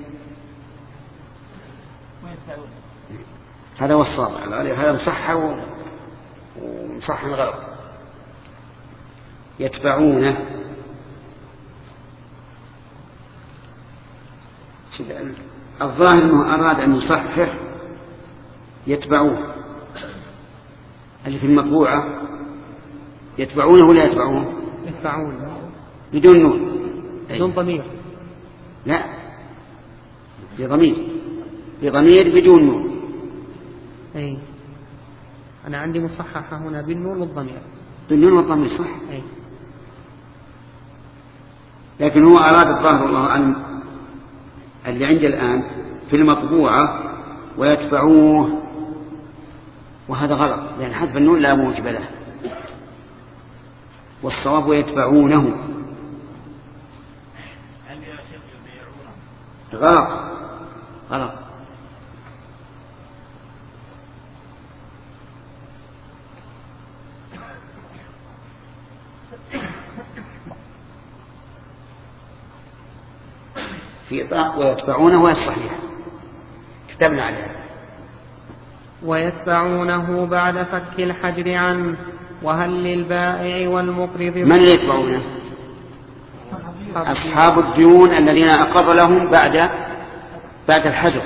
هذا هو الصواب، هذا مصحح ومصحح غلط. يتبعونه الظاهر أنه أراد أن يصحح يتبعوه اللي في المطبوعة يتبعونه ولا يتبعونه؟ يتبعونه بدون نون بدون ضمير. لا بضمير بضمير بدون نون. أي أنا عندي مصححة هنا بالنون والضمير. بالنون والضمير صح. أي لكن هو أراد الظاهر والله أن اللي عندي الآن في المطبوعة ويتبعوه، وهذا غلط لأن حذف النون لا موجب له، والصواب يتبعونه. غلط غلط. في طاق ويتبعونه والصحيح كتبنا عليه. ويتبعونه بعد فك الحجر عنه. وهل للبائع والمقرض من يتبعونه؟ أصحاب الديون الذين أقر لهم بعد بعد الحجر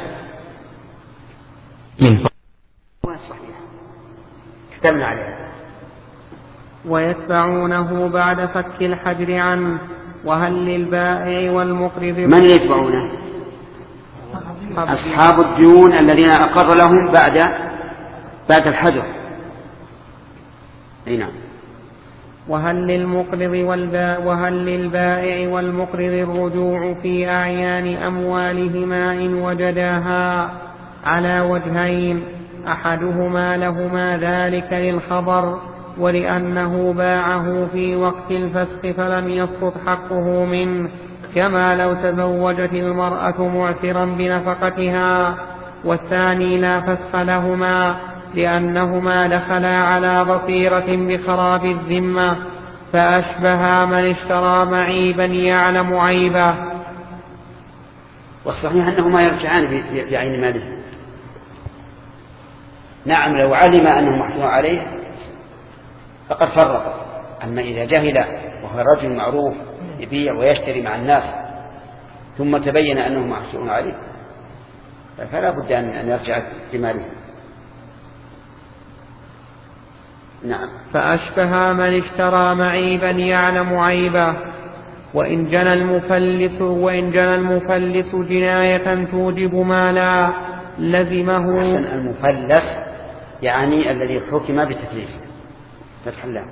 من والصحيح كتبنا عليه. ويتبعونه بعد فك الحجر عنه. وهل للبائع والمقرض من يتبعونه؟ أصحاب الديون الذين أقر لهم بعد بعد الحجر. أي نعم. وهل للمقرض والبائع وهل للبائع والمقرض الرجوع في أعيان أموالهما إن وجداها على وجهين، أحدهما لهما ذلك للخبر ولأنه باعه في وقت الفسخ فلم يسقط حقه منه، كما لو تزوجت المرأة معسرا بنفقتها، والثاني لا فسخ لهما لأنهما دخلا على بصيرة بخراب الذمة، فأشبها من اشترى معيبا يعلم عيبه. والصحيح أنهما يرجعان بعين ماله. نعم لو علم أنه محجور عليه فقد فرط، أما إذا جهل وهو رجل معروف يبيع ويشتري مع الناس ثم تبين أنه محجور عليه فلا بد أن يرجع بماله. نعم. فأشبه من اشترى معيبا يعلم عيبه. وإن جنى المفلس وإن جنى المفلس جناية توجب مالا لزمه. المفلس يعني الذي حكم بتفليسه. فتح الله.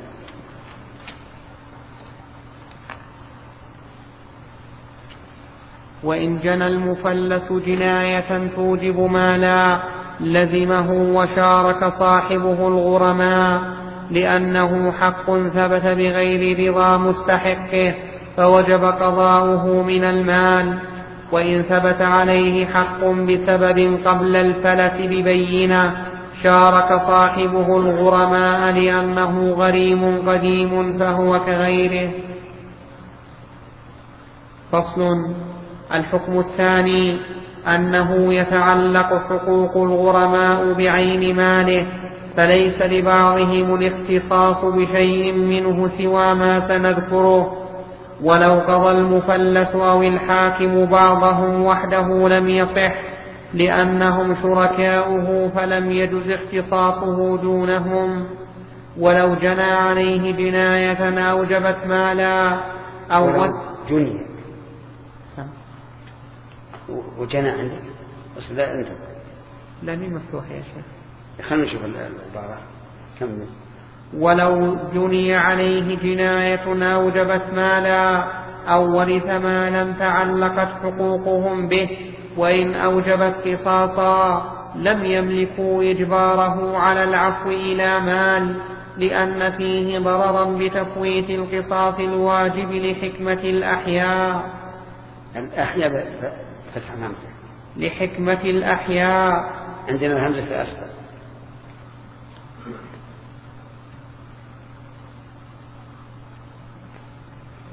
وإن جنى المفلس جناية توجب مالا لزمه وشارك صاحبه الغرماء، لأنه حق ثبت بغير رضا مستحقه فوجب قضاؤه من المال. وإن ثبت عليه حق بسبب قبل الفلت ببينة شارك صاحبه الغرماء لأنه غريم قديم فهو كغيره. فصل. الحكم الثاني أنه يتعلق حقوق الغرماء بعين ماله، فليس لبعضهم الاختصاص بشيء منه سوى ما سنذكره. ولو قضى المفلس أو الحاكم بعضهم وحده لم يصح لأنهم شركاؤه فلم يجز اختصاصه دونهم. ولو جنى عليه جناية أوجبت مالا أو جني وجنى عندك بس لا أنت لا مين مفتوح يا شيخ. خلنا نشوف العبارة كمل. ولو جني عليه جناية أوجبت مالا أو ورث مالا تعلقت حقوقهم به، وإن أوجبت قصاصا لم يملكوا إجباره على العفو إلى مال، لأن فيه ضررا بتفويت القصاص الواجب لحكمة الأحياء. الأحياء فتح همزة لحكمة الأحياء. عندنا الهمزة في أسفل.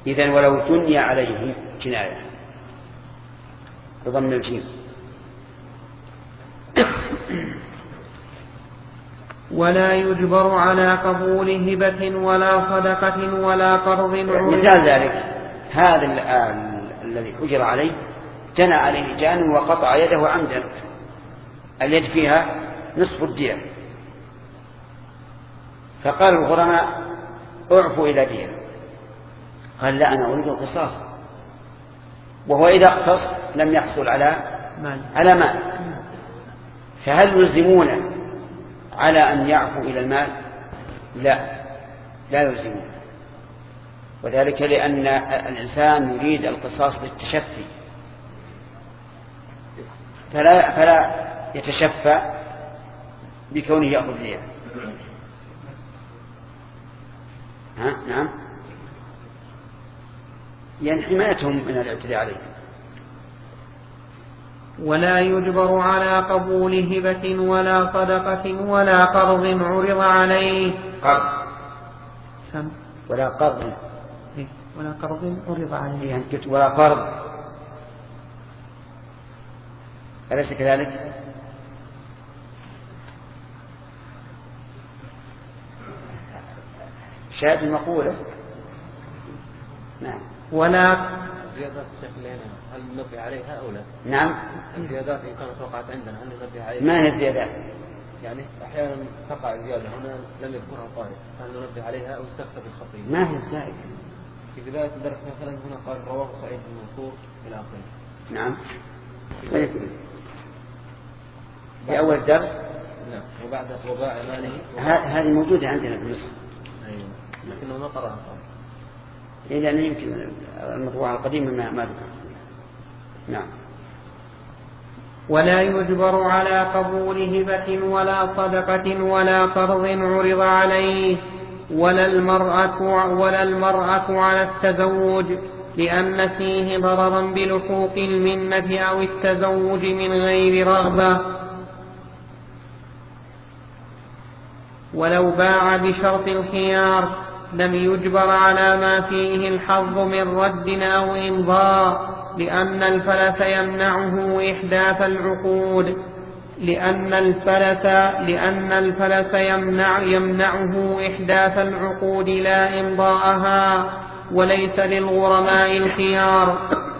إذن ولو جني عليه جناية بضم الجيم. ولا يجبر على قبول هبة ولا صدقة ولا قرض. مثال ذلك هذا الذي أجر عليه جنى عليه جان وقطع يده عمدا، اليد فيها نصف الدية، فقال الغرماء اعفوا إلى دية، قال لا أنا أريد القصاص، وهو إذا اقتص لم يحصل على مال على مال، فهل يلزمون على أن يعفوا إلى المال؟ لا لا يلزمون، وذلك لأن الإنسان يريد القصاص بالتشفي، فلا, فلا يتشفى بكونه يأخذ دية. ها نعم، يعني حمايتهم من الاعتداء عليه. ولا يجبر على قبول هبة ولا صدقة ولا قرض عرض عليه. قرض سم. ولا قرض ولا قرض عرض عليه يعني ولا قرض، أليس كذلك؟ شاهد المقولة. نعم. ولا زيادات الشيخ لنا هل ننبه عليها أو لا؟ نعم. الزيادات إن كانت وقعت عندنا هل ننبه عليها؟ ما هي الزيادات؟ يعني أحيانا تقع زيادة هنا لم يذكرها القارئ، هل ننبه عليها أو استخفى بالخطيب؟ ما هي الزائدة؟ في بداية الدرس مثلا هنا قال رواه سعيد بن منصور إلى آخره. نعم. في أول درس. نعم. وبعد وباع ماله. هذه موجودة عندنا في مصر. أيوة. لكنه ما قرأها. إيه لأن يمكن المطبوعة القديمة ما ما ذكر. نعم. ولا يجبر على قبول هبة ولا صدقة ولا قرض عرض عليه، ولا المرأة ولا المرأة على التزوج، لأن فيه ضررا بلحوق المنة أو التزوج من غير رغبة. ولو باع بشرط الخيار لم يجبر على ما فيه الحظ من رد أو إمضاء، لأن الفلس يمنعه إحداث العقود لأن الفلس لأن الفلس يمنع يمنعه إحداث العقود لا إمضاءها، وليس للغرماء الخيار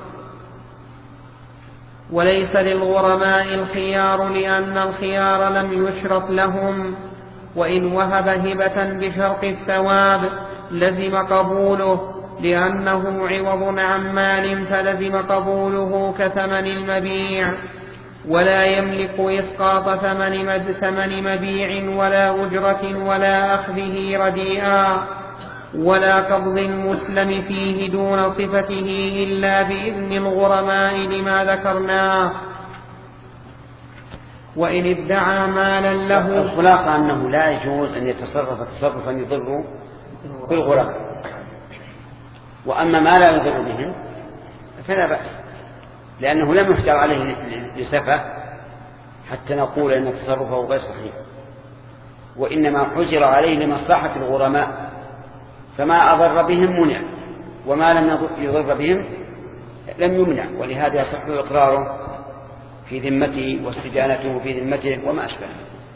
وليس للغرماء الخيار لأن الخيار لم يشرط لهم. وإن وهب هبة بشرط الثواب لزم قبوله، لأنه عوض عن مال فلزم قبوله كثمن المبيع، ولا يملك إسقاط ثمن مبيع ولا أجرة ولا أخذه رديئا، ولا قبض المسلم فيه دون صفته إلا بإذن الغرماء لما ذكرناه. وإن ادعى مالا له. الخلاصة أنه لا يجوز أن يتصرف تصرفا يضر بالغرماء، وأما ما لا يضر بهم فلا بأس، لأنه لم يحجر عليه لسفة حتى نقول أن تصرفه غير صحيح، وإنما حجر عليه لمصلحة الغرماء، فما أضر بهم منع، وما لم يضر بهم لم يمنع، ولهذا يصح إقراره في ذمته واستجانته في ذمته وما أشبه.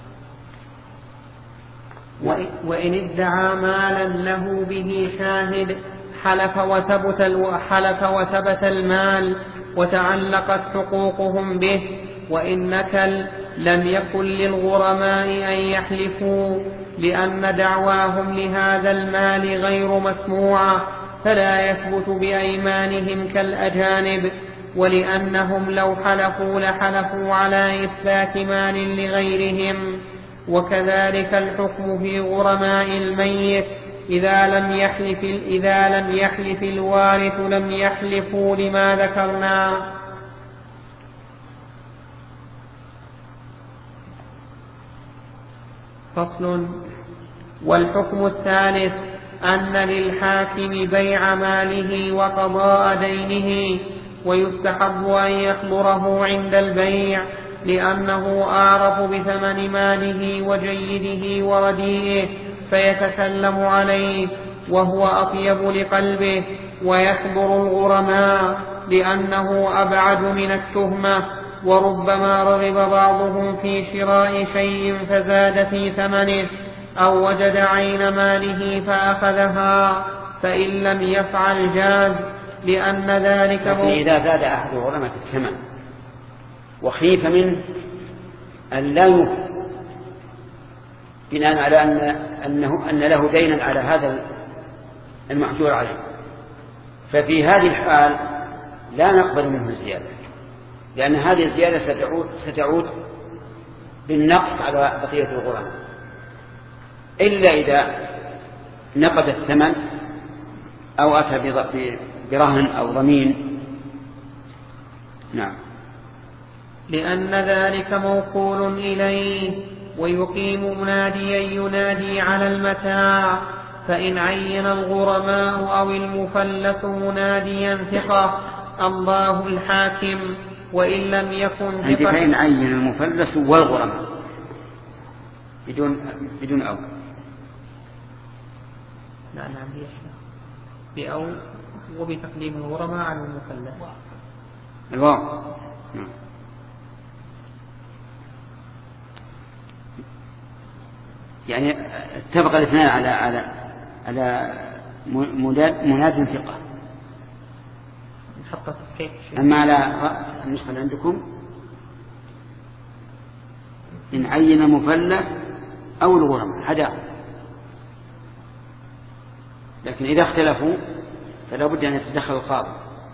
وإن ادعى مالا له به شاهد حلف وثبت, حلف وثبت المال وتعلقت حقوقهم به، وإن نكل لم يكن للغرماء أن يحلفوا، لأن دعواهم لهذا المال غير مسموعة، فلا يثبت بأيمانهم كالأجانب، ولأنهم لو حلفوا لحلفوا على إثبات مال لغيرهم. وكذلك الحكم في غرماء الميت، إذا لم يحلف, إذا لم يحلف الوارث لم يحلفوا لما ذكرنا. فصل. والحكم الثالث أن للحاكم بيع ماله وقضاء دينه، ويستحب أن يخبره عند البيع، لأنه أعرف بثمن ماله وجيده ورديئه فيتكلم عليه، وهو أطيب لقلبه، ويكبر الغرماء لأنه أبعد من التهمة. وربما رغب بعضهم في شراء شيء فزاد في ثمنه أو وجد عين ماله فأخذها فإن لم يفعل جاز، لأن ذلك إذا زاد أحد غرمة الثمن وخيف منه أن لا يوفي بناء على أن, أنه أن له دينا على هذا المحجور عليه، ففي هذه الحال لا نقبل منه الزيادة، لأن هذه الزيادة ستعود, ستعود بالنقص على بقية الغرماء، إلا إذا نقد الثمن أو أتى برهن أو ضمين. نعم. لأن ذلك موكول إليه. ويقيم مناديا ينادي على المتاع، فإن عين الغرماء أو المفلس مناديا ثقة الله الحاكم، وإن لم يكن ثقة. فإن عين المفلس والغرماء بدون بدون أو. لا نعم بأو وبتقديم الغرماء على المفلس. الواو. يعني اتفق الاثنان على على على مناد ثقة. أما على النسخة عندكم إن عين مفلس أو الغرماء حدا، لكن إذا اختلفوا فلا بد أن يتدخل القاضي.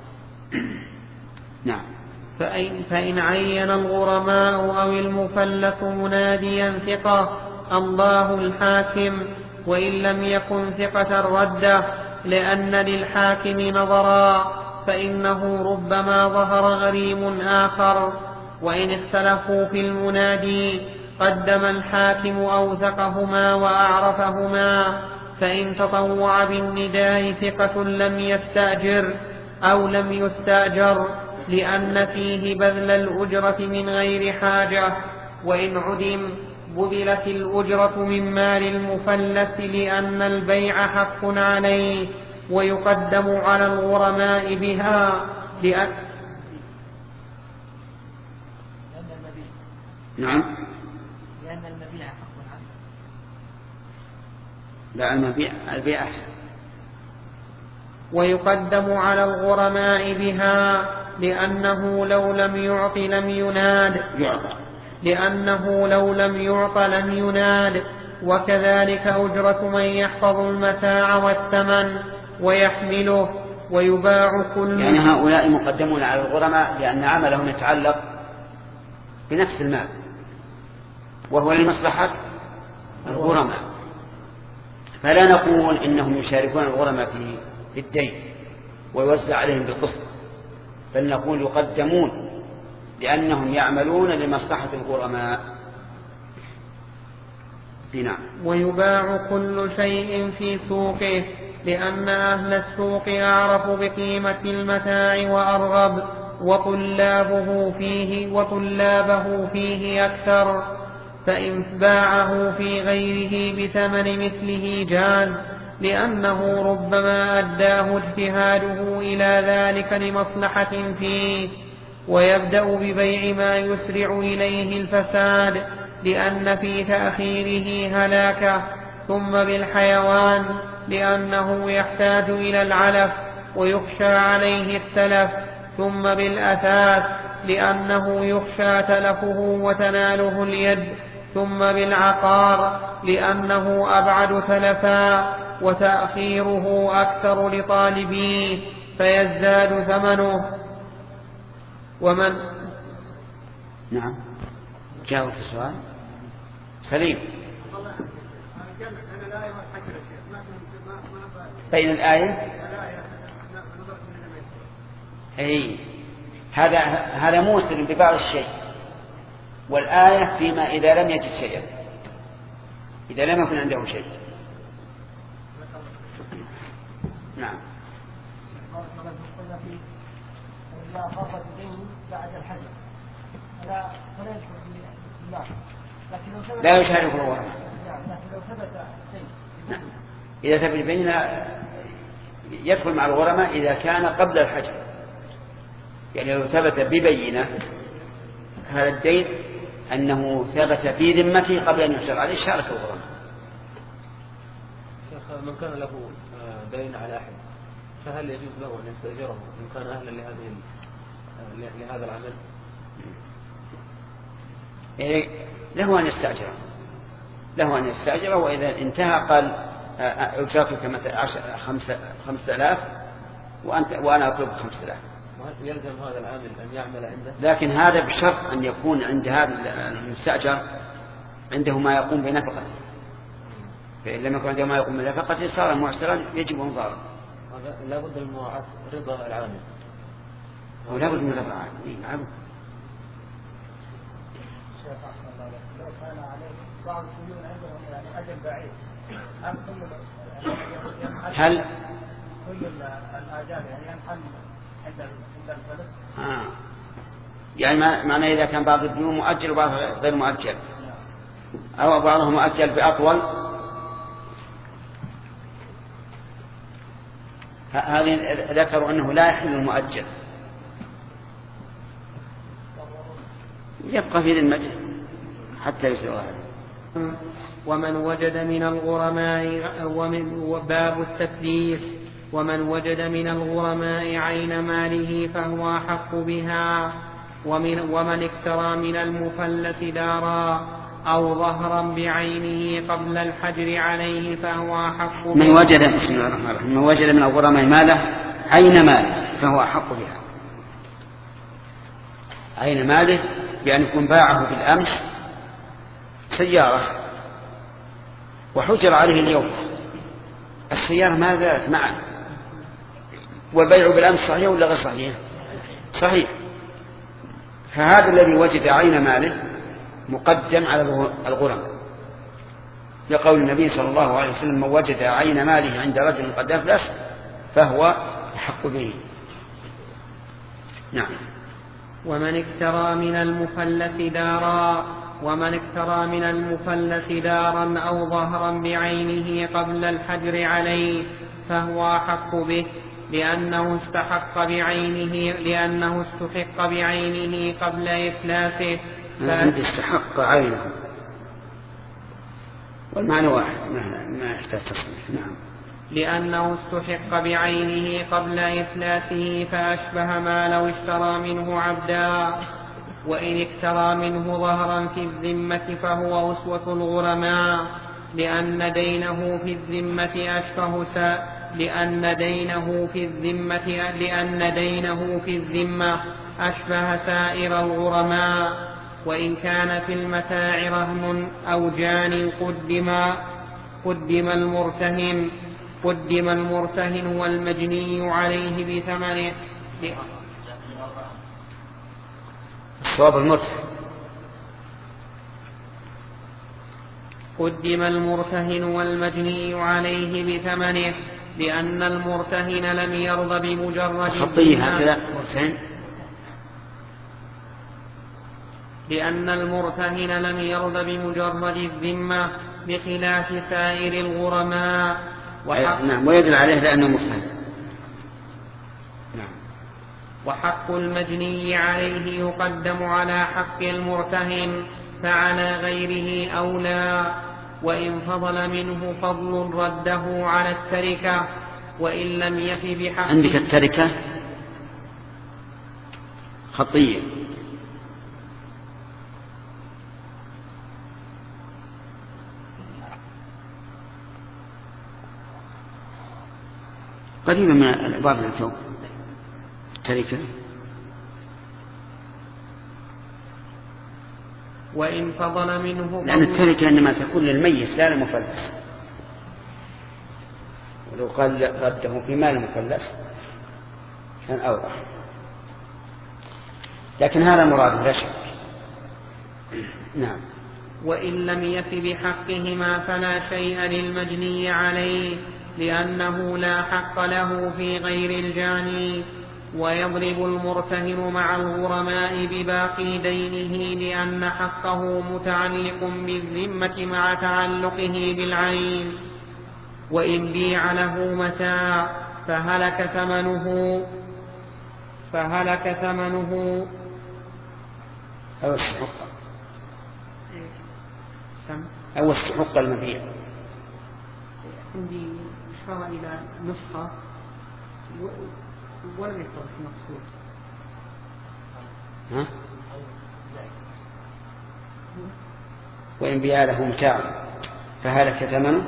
نعم. فإن, فإن عين الغرماء أو المفلس مناديا ثقة الله الحاكم، وإن لم يكن ثقة رده، لأن للحاكم نظرا، فإنه ربما ظهر غريم آخر. وإن اختلفوا في المنادي قدم الحاكم أوثقهما وأعرفهما، فإن تطوع بالنداء ثقة لم يستأجر أو لم يستأجر، لأن فيه بذل الأجرة من غير حاجة. وإن عدم بذلت الأجرة من مال المفلس، لأن البيع حق عليه ويقدم على الغرماء بها. لأن نعم. لأن المبيع حق عليه. لا، المبيع البيع أحسن. ويقدم على الغرماء بها، لأنه لو لم يعط لم يناد. لأنه لو لم يعط لم يناد. وكذلك أجرة من يحفظ المتاع والثمن ويحمله ويباع كل. يعني هؤلاء مقدمون على الغرماء لأن عملهم يتعلق بنفس المال، وهو لمصلحة الغرماء، فلا نقول إنهم يشاركون الغرماء في الدين ويوزع عليهم بالقسط، بل نقول يقدمون لأنهم يعملون لمصلحة الغرماء. نعم. ويباع كل شيء في سوقه، لأن أهل السوق أعرف بقيمة المتاع وأرغب، وطلابه فيه وطلابه فيه أكثر، فإن باعه في غيره بثمن مثله جاز، لأنه ربما أداه اجتهاده إلى ذلك لمصلحة فيه. ويبدأ ببيع ما يسرع إليه الفساد، لأن في تأخيره هلاكة، ثم بالحيوان لأنه يحتاج إلى العلف ويخشى عليه التلف، ثم بالأثاث لأنه يخشى تلفه وتناله اليد، ثم بالعقار لأنه أبعد تلفا وتأخيره أكثر لطالبيه فيزداد ثمنه. ومن نعم جاوب السؤال سليم. بين الآية أي هذا هذا موصل ببعض الشيء، والآية فيما إذا لم يجد شيئا، إذا لم يكن عنده شيء. نعم. لا يشارك الغرماء. إذا ثبت بيننا يدخل مع الغرماء إذا كان قبل الحجر، يعني لو ثبت ببينة هذا الدين أنه ثبت في ذمته قبل أن يحجر عليه شارك الغرماء. شيخ من كان له دين على أحد فهل يجوز له أن يستأجره إن كان أهلا لهذه لهذا العمل؟ إيه له أن يستأجره، له أن يستأجره، وإذا انتهى قال أجرتك مثلا خمسة آلاف وأنت وأنا أطلب خمسة آلاف. يلزم هذا العامل أن يعمل عنده، لكن هذا بشرط أن يكون عند هذا المستأجر عنده ما يقوم بنفقته، فإن لم يكن عنده ما يقوم بنفقته صار معسرا يجب انظاره. لا بد من مراعاة رضا العامل، ولا بد من رضا العامل. نعم. لو كان عليه بعض السجون عندهم يعني أجل بعيد، هل كل هل كل الآجال يعني ينحل عند عند الفلس؟ آه. يعني معناه إذا كان بعض الديون مؤجل وبعض غير مؤجل، أو بعضهم مؤجل بأطول، هذه ذكروا أنه لا يحل المؤجل، يبقى في ذمته حتى يسوى. ومن وجد من الغرماء ومن باب التفليس ومن وجد من الغرماء عين ماله فهو أحق بها، ومن, ومن اكترى من المفلس دارا أو ظهرا بعينه قبل الحجر عليه فهو أحق بها. من وجد بسم الله الرحمن الرحيم من وجد من الغرماء ماله عين ماله فهو أحق بها. عين ماله بأن يكون باعه بالأمس سيارة وحجر عليه اليوم، السيارة ما زالت معه، والبيع بالأمس صحيح ولا غير صحيح؟ صحيح. فهذا الذي وجد عين ماله مقدم على الغرم، لقول النبي صلى الله عليه وسلم: من وجد عين ماله عند رجل قد أفلس فهو أحق به. نعم. ومن اكترى من المفلس دارا ومن اكترى من المفلس دارا أو ظهرا بعينه قبل الحجر عليه فهو أحق به، لأنه استحق بعينه لأنه استحق بعينه قبل إفلاسه. فأنت استحق عينه والمعنى واحد ما يحتاج تصريح. نعم. لأنه استحق بعينه قبل إفلاسه فأشبه ما لو اشترى منه عبدا، وإن اكترى منه ظهرا في الذمة فهو أسوة الغرماء، لأن دينه في الذمة أشبه سا لأن دينه في الذمة لأن دينه في الذمة أشبه سائر الغرماء. وإن كان في المتاع رهن أو جان قدم قدم المرتهن قدم المرتهن والمجني عليه بثمنه. الصواب المرتهن. قدم المرتهن والمجني عليه بثمنه، لأن المرتهن لم يرض بمجرد خطيه هكذا مرتهن لأن المرتهن لم يرض بمجرد الذمة بخلاف سائر الغرماء. وحق نعم ويدل عليه لأنه مرتهن. نعم. وحق المجني عليه يقدم على حق المرتهن فعلى غيره أولى، وإن فضل منه فضل رده على التركة، وإن لم يف بحقه. عندك التركة خطية. قريبا من الأبواب التوب التركة. وإن فضل منه لأن التركة إنما تكون للميت لا للمفلس، ولو قال رده في مال المفلس كان أوضح، لكن هذا مراد لا شك. نعم. وإن لم يف بحقهما فلا شيء للمجني عليه، لأنه لا حق له في غير الجاني. ويضرب المرتهن مع الغرماء بباقي دينه، لأن حقه متعلق بالذمة مع تعلقه بالعين. وإن بيع له متاع فهلك ثمنه فهلك ثمنه أو استحق أو استحق المبيع. عندي إشارة إلى نسخة ولم يتضح المقصود. ها؟ وإن بيع له متاع فهلك ثمنه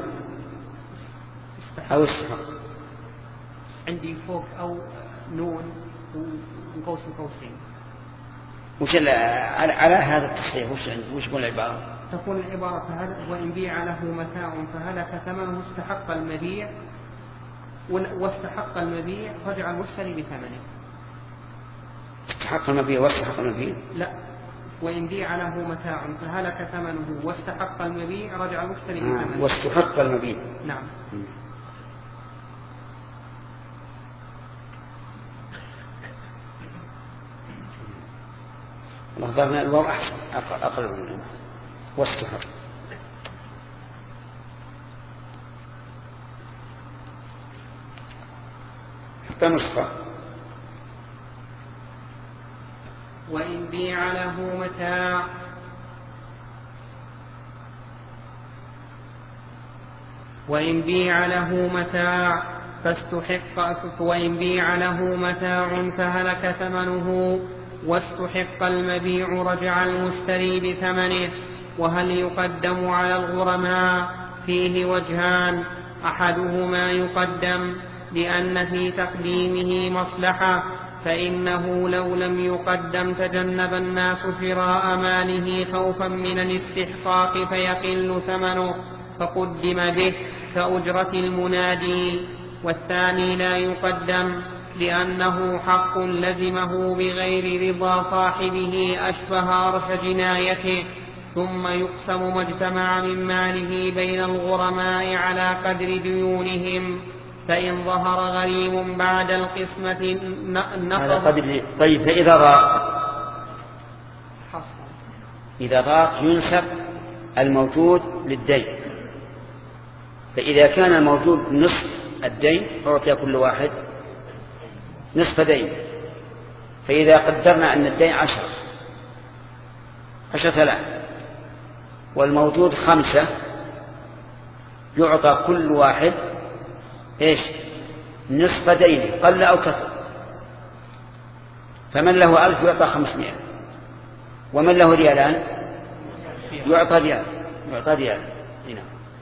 أو استحق. عندي فوق أو نون وقوس قوسين. وش على, على هذا التصحيح وش وش يقول العبارة؟ تكون العبارة فهل وإن بيع له متاع فهلك ثمنه استحق المبيع واستحق المبيع رجع المشتري بثمنه. استحق المبيع واستحق المبيع؟ لا، وإن بيع له متاع فهلك ثمنه واستحق المبيع رجع المشتري بثمنه. آه واستحق المبيع. نعم. م. ظهرنا الواو أحسن أقرب منه واستحق. حتى نسخة. وإن بيع له متاع وإن بيع له متاع فاستحق وإن بيع له متاع فهلك ثمنه واستحق المبيع رجع المشتري بثمنه. وهل يقدم على الغرماء؟ فيه وجهان، أحدهما يقدم لأن في تقديمه مصلحة، فإنه لو لم يقدم تجنب الناس شراء ماله خوفا من الاستحقاق فيقل ثمنه فقدم به كأجرة المنادي. والثاني لا يقدم لأنه حق لزمه بغير رضا صاحبه أشبه عرش جنايته، ثم يقسم ما اجتمع من ماله بين الغرماء على قدر ديونهم، فإن ظهر غريم بعد القسمة نقض. طيب فإذا ضاق إذا ضاق ينسب الموجود للدين، فإذا كان الموجود نصف الدين أعطي كل واحد نصف دين. فإذا قدرنا أن الدين عشر عشرة آلاف والموجود خمسة يعطى كل واحد إيش؟ نصف دينه قل أو كثر. فمن له ألف يعطى خمسمائة، ومن له ريالان يعطى ريال يعطى ريال هنا.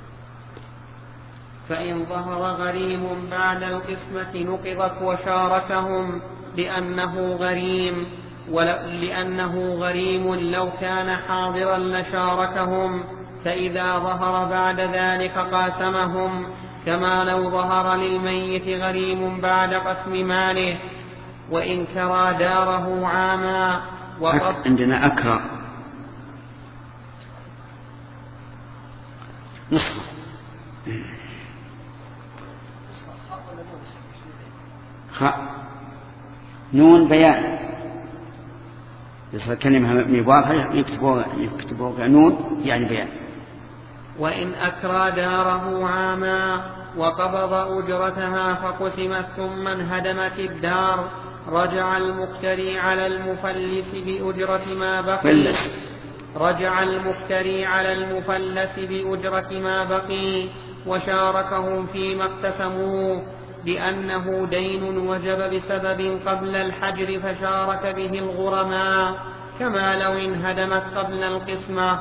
فإن ظهر غريم بعد القسمة نقضت وشاركهم لأنه غريم ولأنه غريم لو كان حاضرا لشاركهم، فإذا ظهر بعد ذلك قاسمهم، كما لو ظهر للميت غريم بعد قسم ماله. وإن كرى داره عاما وقد عندنا أكرى نصف خ... نون بيان إذا كلمة مباركة يكتبوا يكتبوا نون يعني بيان. وإن أكرى داره عاما وقبض أجرتها فقسمت ثم انهدمت الدار رجع المقتري على المفلس بأجرة ما بقي رجع المقتري على المفلس بأجرة ما بقي وشاركهم فيما اقتسموه، لأنه دين وجب بسبب قبل الحجر فشارك به الغرماء، كما لو انهدمت قبل القسمة.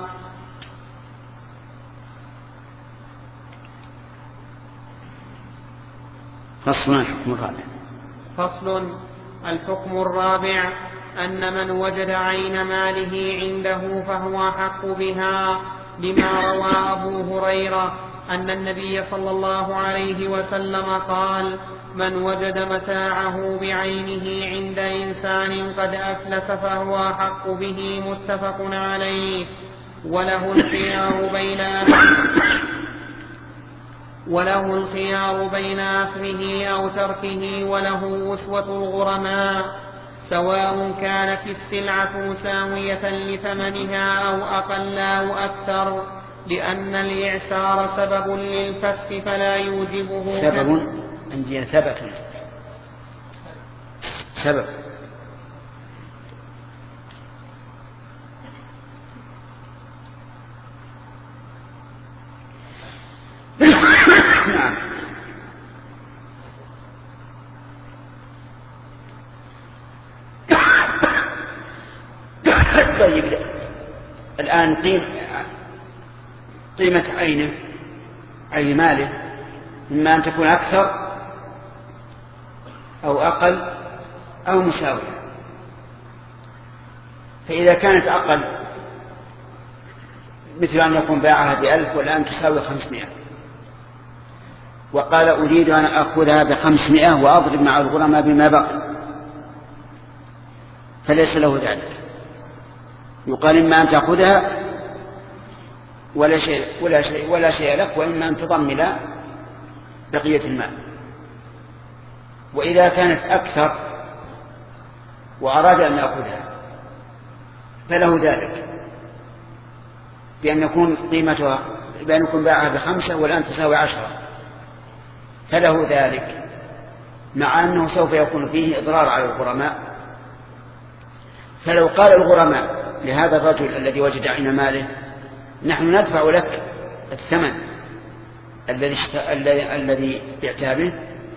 فصل الحكم الرابع. فصل الحكم الرابع أن من وجد عين ماله عنده فهو أحق بها، لما روى أبو هريرة أن النبي صلى الله عليه وسلم قال: من وجد متاعه بعينه عند إنسان قد أفلس فهو أحق به، متفق عليه. وله الخيار بين وله الخيار بين أخذه أو تركه، وله أسوة الغرماء، سواء كانت السلعة مساوية لثمنها أو أقل أو أكثر، لأن الإعسار سبب للفسق فلا يوجبه. سبب عندي ثبت سبب. نعم. طيب الآن قيمة عينه عين ماله إما أن تكون أكثر أو أقل أو مساوية. فإذا كانت أقل مثل أن يكون باعها بألف والآن تساوي خمسمائة وقال أريد أن أخذها بخمسمائة وأضرب مع الغرماء بما بقي، فليس له ذلك. يقال إما أن تأخذها ولا شيء, ولا شيء, ولا شيء لك، وإما أن تضمن بقية المال. وإذا كانت أكثر وأراد أن يأخذها فله ذلك، بأن يكون قيمتها بأن يكون باعها بخمسة والآن تساوي عشرة، فله ذلك، مع أنه سوف يكون فيه إضرار على الغرماء. فلو قال الغرماء لهذا الرجل الذي وجد عين ماله نحن ندفع لك الثمن الذي الذي بعتها به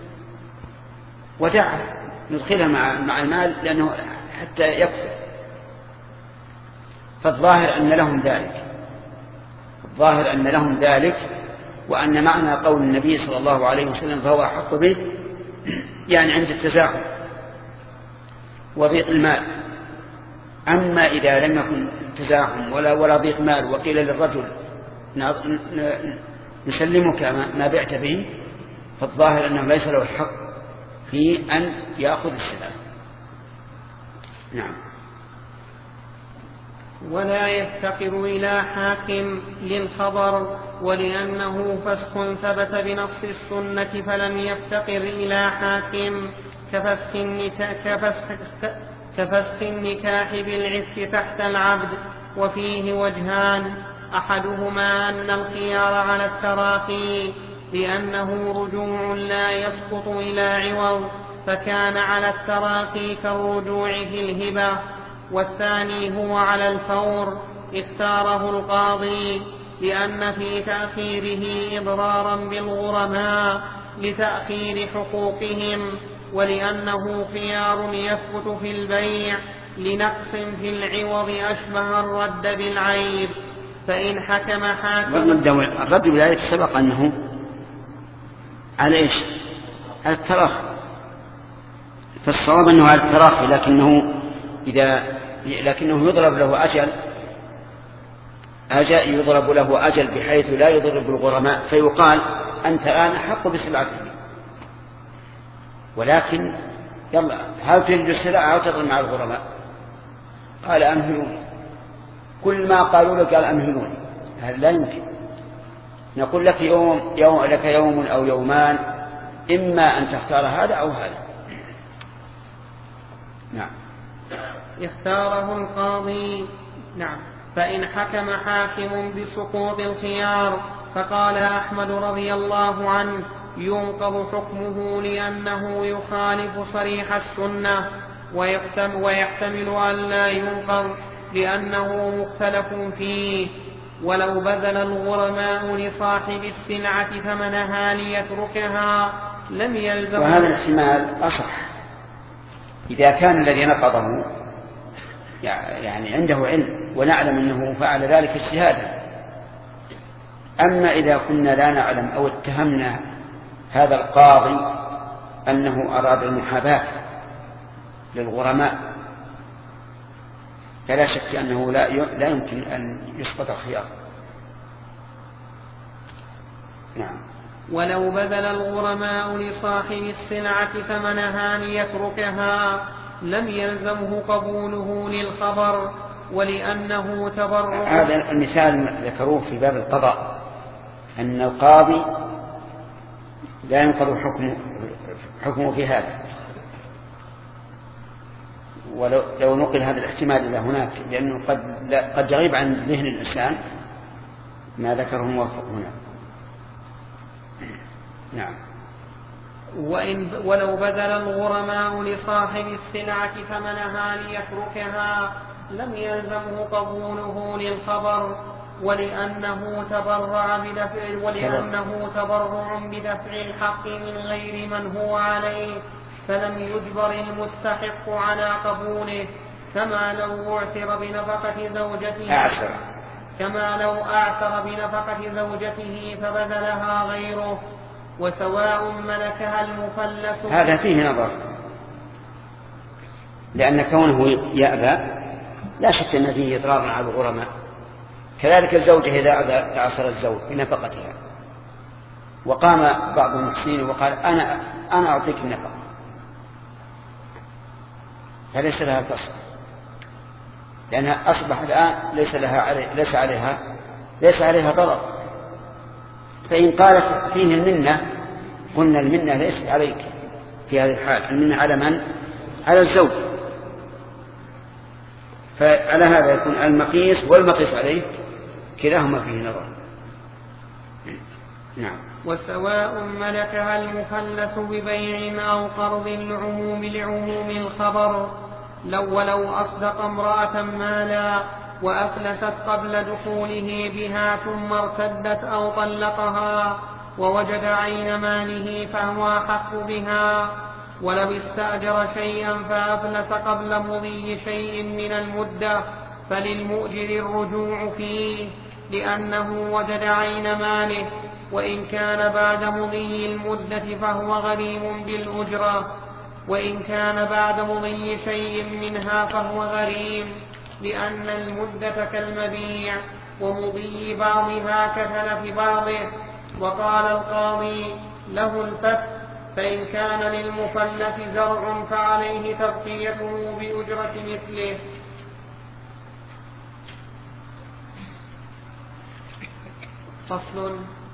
ودعه ندخلها مع مع المال لأنه حتى يكفي، فالظاهر أن لهم ذلك الظاهر أن لهم ذلك وأن معنى قول النبي صلى الله عليه وسلم فهو أحق به، يعني عند التزاحم وضيق المال. أما إذا لم يكن تزاحم ولا ولا ضيق مال وقيل للرجل نسلمك ما بعت به، فالظاهر أنه ليس له الحق في أن يأخذ السلام. نعم. ولا يفتقر إلى حاكم للخبر، ولأنه فسخ ثبت بنص السنة فلم يفتقر إلى حاكم كفسخ النكاح, كفسخ كفسخ النكاح بالعفك تحت العبد. وفيه وجهان، أحدهما أن الخيار على التراخي لأنه رجوع لا يسقط إلى عوض، فكان على التراخي كالرجوع في الهبة. والثاني هو على الفور اختاره القاضي لأن في تأخيره إضرارا بالغرماء لتأخير حقوقهم، ولأنه خيار يثبت في البيع لنقص في العوض أشبه الرد بالعيب. فإن حكم حاكم الرد بذلك سبق أنه على إيش؟ على التراخي، فالصواب أنه على التراخي، لكنه إذا لكنه يضرب له أجل أجل يضرب له أجل بحيث لا يضرب الغرماء، فيقال أنت الآن أحق بسلعته، ولكن يلا هل تجد السلعة أو تضرب مع الغرماء؟ قال أمهلوني. كل ما قالوا لك قال أمهلوني، هذا لا يمكن. نقول لك يوم, يوم لك يوم أو يومان، إما أن تختار هذا أو هذا. نعم. اختاره القاضي. نعم. فإن حكم حاكم بسقوط الخيار فقال أحمد رضي الله عنه ينقض حكمه لأنه يخالف صريح السنة، ويحتمل أن لا ينقض لأنه مختلف فيه. ولو بذل الغرماء لصاحب السلعة ثمنها ليتركها لم يلزم. وهذا الاحتمال أصح إذا كان الذي نقضه يعني عنده علم ونعلم أنه فعل ذلك اجتهادا. أما إذا كنا لا نعلم أو اتهمنا هذا القاضي أنه أراد المحاباة للغرماء فلا شك أنه لا لا يمكن أن يسقط الخيار. نعم. ولو بذل الغرماء لصاحب السلعة ثمنها ليتركها لم يلزمه قبوله للخبر، ولأنه تبرع. هذا المثال ذكروه في باب القضاء أن القاضي لا ينقض حكمه, حكمه في هذا. ولو لو نقل هذا الاحتمال إلى هناك، لأنه قد, قد يغيب عن ذهن الإنسان ما ذكره موفق هنا. نعم. وإن ولو بذل الغرماء لصاحب السلعة ثمنها ليتركها لم يلزمه قبوله للخبر، ولأنه تبرع بدفع ولأنه تبرع بدفع الحق من غير من هو عليه، فلم يجبر المستحق على قبوله، كما لو أعسر بنفقة زوجته أعسر كما لو أعسر بنفقة زوجته فبذلها غيره، وسواء ملكها المفلس. هذا فيه نظر، لأن كونه يأبى لا شك أن فيه إضرار على الغرماء. كذلك الزوجة إذا أعسر الزوج بنفقتها وقام بعض المحسنين وقال أنا أنا أعطيك النفقة، فليس لها فصل، لأنها أصبح الآن ليس لها علي ليس عليها ليس عليها ضرر. فإن قالت فيه المنة قلنا المنة ليست عليك في هذه الحال، المنة على من؟ على الزوج. فعلى هذا يكون المقيس والمقيس عليه كلاهما فيه نظر. نعم. وسواء ملكها المفلس ببيع أو قرض العموم لعموم الخبر، لو ولو أصدق امرأة مالا وأفلست قبل دخوله بها ثم ارتدت أو طلقها ووجد عين ماله فهو أحق بها، ولو استأجر شيئا فأفلس قبل مضي شيء من المدة فللمؤجر الرجوع فيه، لأنه وجد عين ماله، وإن كان بعد مضي المدة فهو غريم بالأجرة، وإن كان بعد مضي شيء منها فهو غريم، لأن المدة كالمبيع ومضي بعضها كتلف بعضه. وقال القاضي له الفتح، فإن كان للمفلس زرع فعليه تغطيته بأجرة مثله. فصل.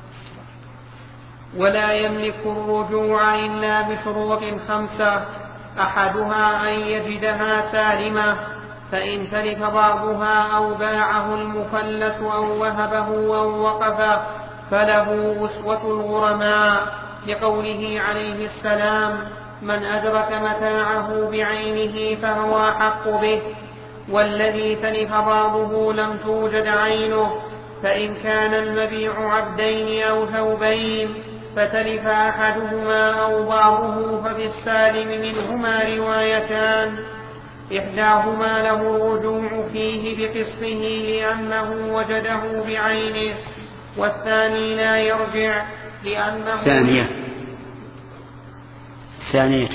ولا يملك الرجوع إلا بشروط خمسة، أحدها أن يجدها سالمة، فإن تلف بعضها أو باعه المفلس أو وهبه أو وقف فله أسوة الغرماء، لقوله عليه السلام: من أدرك متاعه بعينه فهو أحق به. والذي تلف بعضه لم توجد عينه، فإن كان المبيع عبدين أو ثوبين فتلف أحدهما أو بعضه ففي السالم منهما روايتان، إحداهما له الرجوع فيه بقسطه لأنه وجده بعينه، والثاني لا يرجع لأنه ثانية ثانية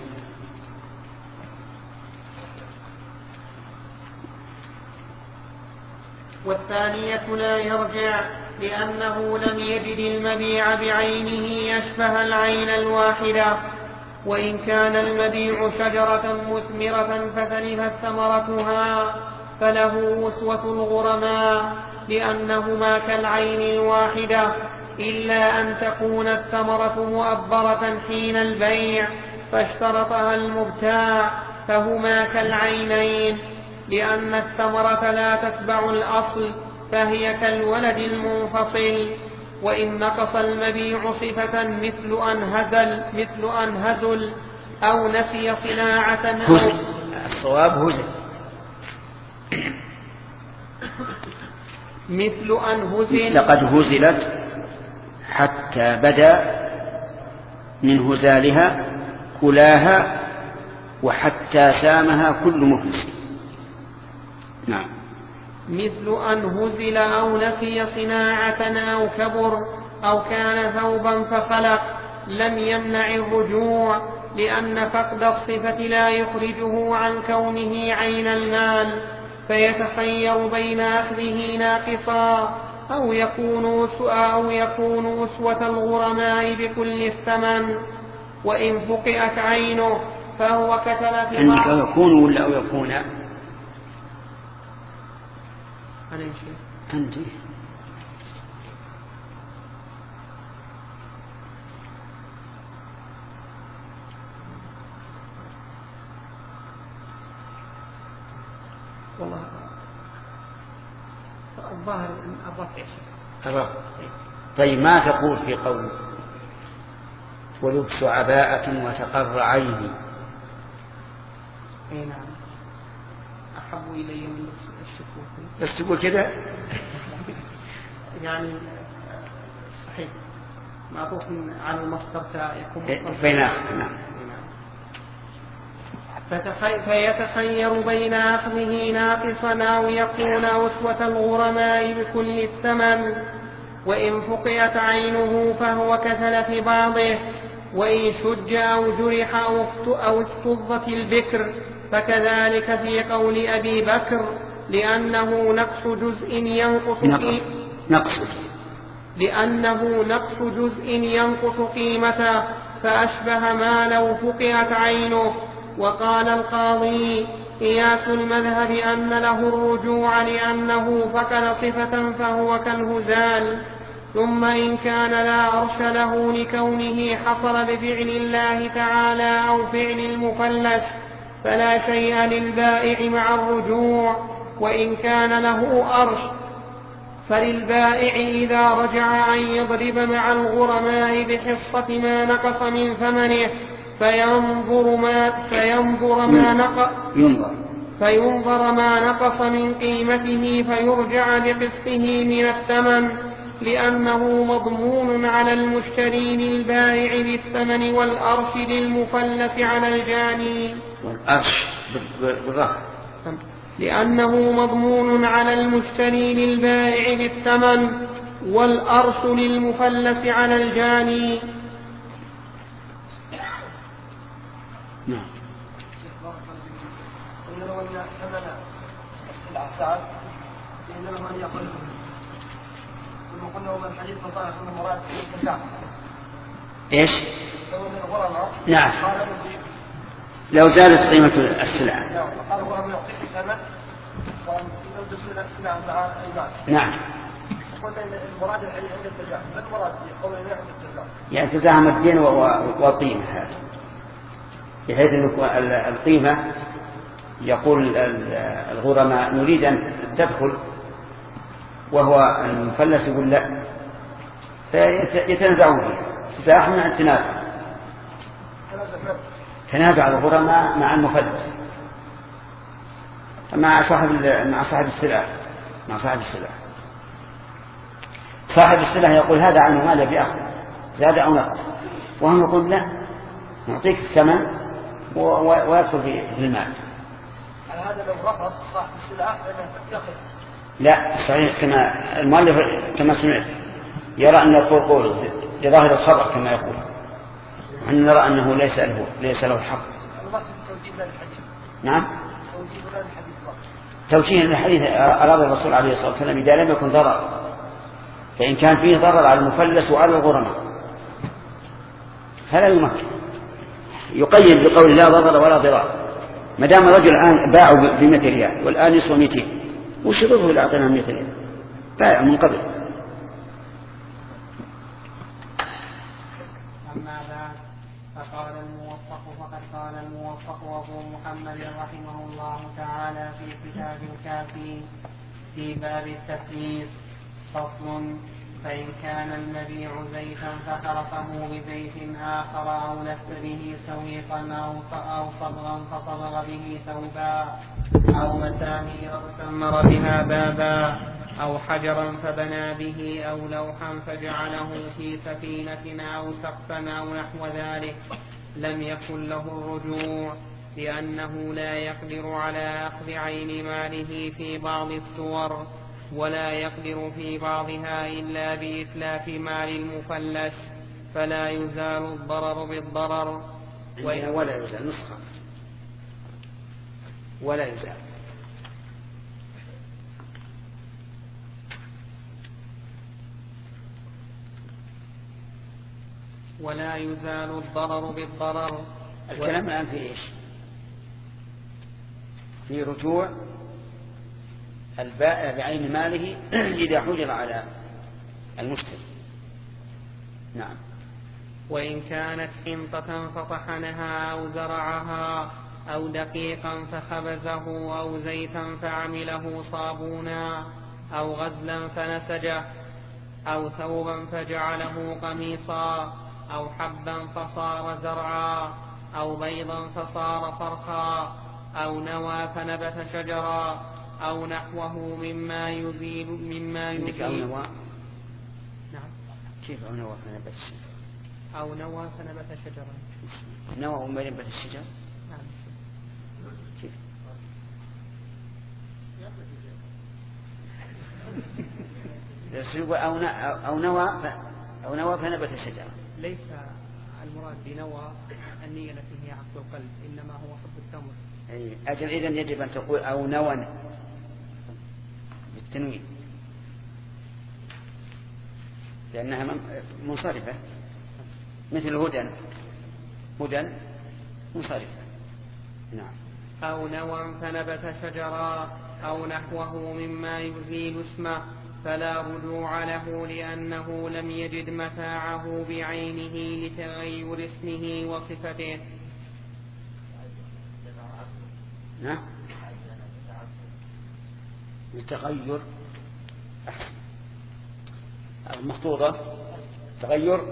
والثانية لا يرجع لأنه لم يجد المبيع بعينه أشبه العين الواحدة. وإن كان المبيع شجرة مثمرة فتلفت ثمرتها فله أسوة الغرماء، لأنهما كالعين الواحدة، إلا أن تكون الثمرة مؤبرة حين البيع فاشترطها المبتاع فهما كالعينين، لأن الثمرة لا تتبع الأصل فهي كالولد المنفصل. وإن نقص المبيع صفة مثل أن هزل مثل أن هزل أو نسي صناعة أو هزل، الصواب هزل مثل أن هزل لقد هزلت حتى بدا من هزالها كلاها وحتى سامها كل مفلس. نعم. مثل أن هزل أو نسي صناعة أو كبر أو كان ثوبا فخلق لم يمنع الرجوع، لأن فقد الصفة لا يخرجه عن كونه عين المال، فيتخير بين أخذه ناقصا أو يكون أو يكون أسوة الغرماء بكل الثمن. وإن فقئت عينه فهو كتلف عندك أو يكون ولا أو يكون أنت والله الظاهر أن الرفع الرفع. طيب ما تقول في قول ولبس عباءة وتقر عيني. اي نعم. احب الي من الشكوك. بس تقول كذا يعني صحيح معطوف عن المصدر يكون بيناخ. نعم. فيتخير بين أخذه ناقصا أو يكون أسوة الغرماء بكل الثمن، وإن فقئت عينه فهو كتلف بعضه، وإن شج أو جرح أو افتضت البكر فكذلك في قول أبي بكر، لأنه نقص جزء ينقص نقص لأنه نقص جزء ينقص قيمته، فأشبه ما لو فقئت عينه. وقال القاضي قياس المذهب أن له الرجوع لأنه فقد صفة فهو كالهزال. ثم إن كان لا عرش له لكونه حصل بفعل الله تعالى أو فعل المفلس فلا شيء للبائع مع الرجوع. وإن كان له أرش فللبائع إذا رجع أن يضرب مع الغرماء بحصة ما نقص من ثمنه فينظر ما, فينظر ما, نق فينظر ما نقص من قيمته فيرجع بقسطه من الثمن، لأنه مضمون على المشتري للبائع بالثمن، والأرش للمفلس على الجاني. والأرش بالرفع لأنه مضمون على المشتري للبائع بالثمن، والأرش للمفلس على الجاني. نعم. لو أن ثمن السلعة سعر فإنه أن يقل ثم قلنا ومن الحديث فطلع أن المراد التسعة. إيش؟ لو أن الغرماء نعم لو زادت قيمة السلعة نعم قال الغرماء يعطيك الثمن ويلبس السلعة مع المال. نعم. قلنا إن المراد الحديث عند التزاحم. ما المراد يقول عند التزاحم؟ يعني تزاحم الدين والقيمة هذا، بحيث أن القيمة يقول الغرماء نريد أن تدخل، وهو المفلس يقول لا، فيتنازعون فيها. تزاحم عن التنازع، تنازع الغرماء مع المفلس مع صاحب مع صاحب السلعة مع صاحب السلعة صاحب السلعة يقول هذا عنه ماذا بأخذ زاد أو نقص، وهم يقول لا نعطيك الثمن ويدخل في المال. هذا لو رفض صاحب السلعة يأخذ. لا صحيح، كما المؤلف كما سمعت يرى أن يقول قول لظاهر الخبر كما يقول، أن نرى أنه ليس له ليس له الحق. نعم توجيه الحديث أراد الرسول عليه الصلاة والسلام إذا لم يكن ضرر، فإن كان فيه ضرر على المفلس وعلى الغرماء فلا يمكن، يقيد بقول لا ضرر ولا ضرار. ما دام الرجل الآن باعوا بمئة ريال والآن يسوى مئتين، وش يضره إذا أعطينا مئة ريال؟ باع من قبل. أما بعد فقال الموفق فقد قال الموفق أبو محمد رحمه الله تعالى في كتاب الكافي في باب التثليث فصل: فإن كان المبيع زيتا فخرقه بزيت آخر أو لف به سويقا أو صبغا فصبغ به ثوبا أو مسامير سمر بها بابا أو حجرا فبنى به أو لوحا فجعله في سفينة أو سقفا أو نحو ذلك لم يكن له الرجوع، لأنه لا يقدر على أخذ عين ماله في بعض الصور، ولا يقدر في بعضها إلا بإتلاف مال المفلس، فلا يزال الضرر بالضرر. ولا يزال نسخة ولا يزال ولا يزال الضرر بالضرر. الكلام الآن في إيش؟ في رجوع البائع بعين ماله إذا حجر على المشتري. نعم. وإن كانت حنطة فطحنها أو زرعها أو دقيقا فخبزه أو زيتا فعمله صابونا أو غزلا فنسجه أو ثوبا فجعله قميصا أو حبا فصار زرعا أو بيضا فصار فرخا أو نوى فنبت شجرا أو نحوه مما يزيل مما يزيل أو نوى. نعم. كيف أو نوى فنبت شجرا؟ أو نوى فنبت شجرا. نوى وما نبت الشجر؟ نعم. كيف؟ أو أو نوى أو نوى فنبت الشجرة. ليس المراد بنوى النية التي هي عقد القلب، إنما هو حب التمر. أي أجل إذن يجب أن تقول أو نوى بالتنوين لأنها منصرفة، مثل هدى هدى منصرفة. نعم. أو نوى فنبت شجرا أو نحوه مما يزيل اسمه فلا رجوع له لأنه لم يجد متاعه بعينه لتغير اسمه وصفته. نعم. لتغير أحسن المخطوطة تغير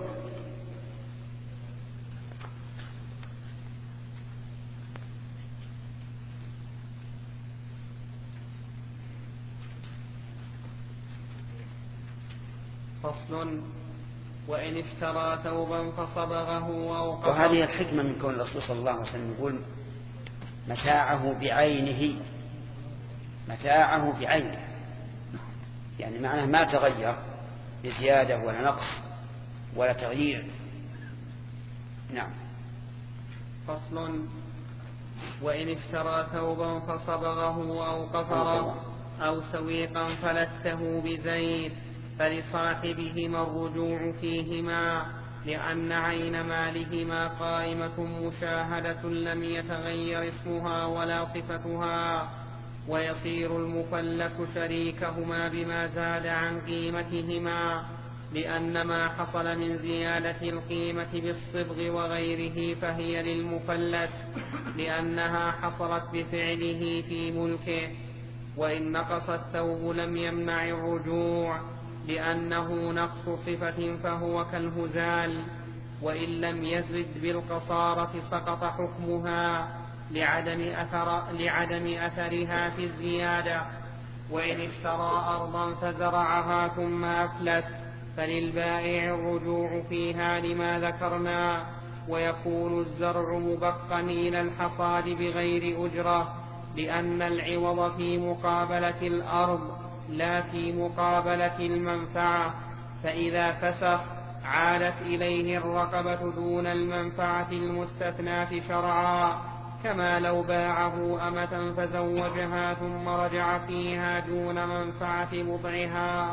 فصل. وإن اشترى ثوبا فصبغه أو قطع. وهذه الحكمة من كون الرسول صلى الله عليه وسلم يقول متاعه بعينه، متاعه بعينه يعني معناه ما تغير بزيادة ولا نقص ولا تغيير. نعم. فصل. وإن اشترى ثوبا فصبغه أو قطر أو سويقا فلته بزيت فلصاحبهما الرجوع فيهما لأن عين مالهما قائمة مشاهدة لم يتغير اسمها ولا صفتها، ويصير المفلس شريكهما بما زاد عن قيمتهما لأن ما حصل من زيادة القيمة بالصبغ وغيره فهي للمفلس لأنها حصلت بفعله في ملكه. وإن نقص الثوب لم يمنع الرجوع لأنه نقص صفة فهو كالهزال، وإن لم يزد بالقصارة سقط حكمها لعدم, أثر لعدم أثرها في الزيادة. وإن اشترى أرضا فزرعها ثم أفلس فللبائع الرجوع فيها لما ذكرنا، ويكون الزرع مبقا إلى الحصاد بغير أجرة لأن العوض في مقابلة الأرض لا في مقابلة المنفعة، فإذا فسخ عادت إليه الرقبة دون المنفعة المستثناة شرعا، كما لو باعه أمة فزوجها ثم رجع فيها دون منفعة مضعها.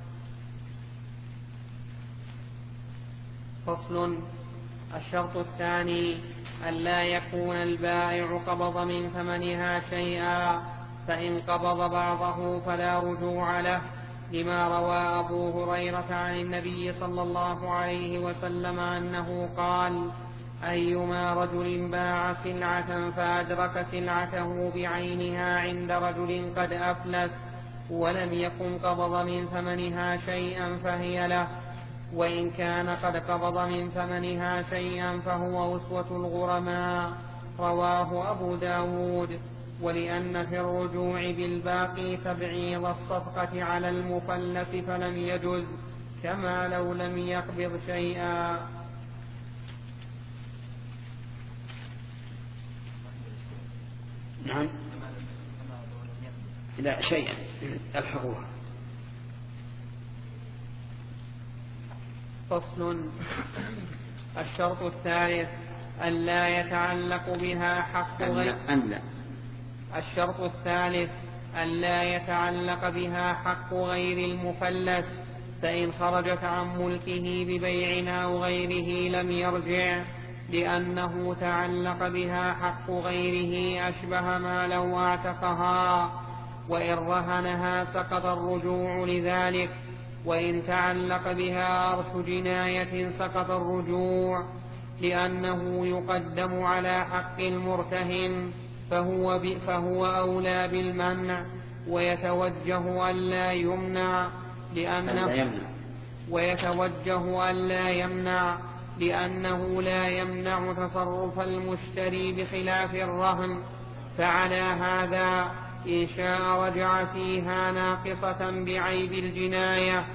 فصل. الشرط الثاني ألا يكون البائع قبض من ثمنها شيئا، فإن قبض بعضه فلا رجوع له لما روى أبو هريرة عن النبي صلى الله عليه وسلم أنه قال: أيما رجل باع سلعة فأدرك سلعته بعينها عند رجل قد أفلس ولم يكن قبض من ثمنها شيئا فهي له، وإن كان قد قبض من ثمنها شيئا فهو أسوة الغرماء. رواه أبو داود. ولأن في الرجوع بالباقي تبعيض الصفقة على المفلس فلم يجز كما لو لم يقبض شيئا. نعم. لا شيئا الحقوق. فصل. الشرط الثالث ألا يتعلق بها حق غير ألا الشرط الثالث ألا يتعلق بها حق غير المفلس، فإن خرجت عن ملكه ببيع أو غيره لم يرجع لأنه تعلق بها حق غيره أشبه ما لو اعتقها، وإن رهنها سقط الرجوع لذلك، وإن تعلق بها أرث جناية سقط الرجوع لأنه يقدم على حق المرتهن فهو, فهو أولى بالمنع، ويتوجه ألا يمنع لأنه ويتوجه ألا يمنع لأنه لا يمنع تصرف المشتري بخلاف الرهن. فعلى هذا إن شاء رجع فيها ناقصة بعيب الجناية،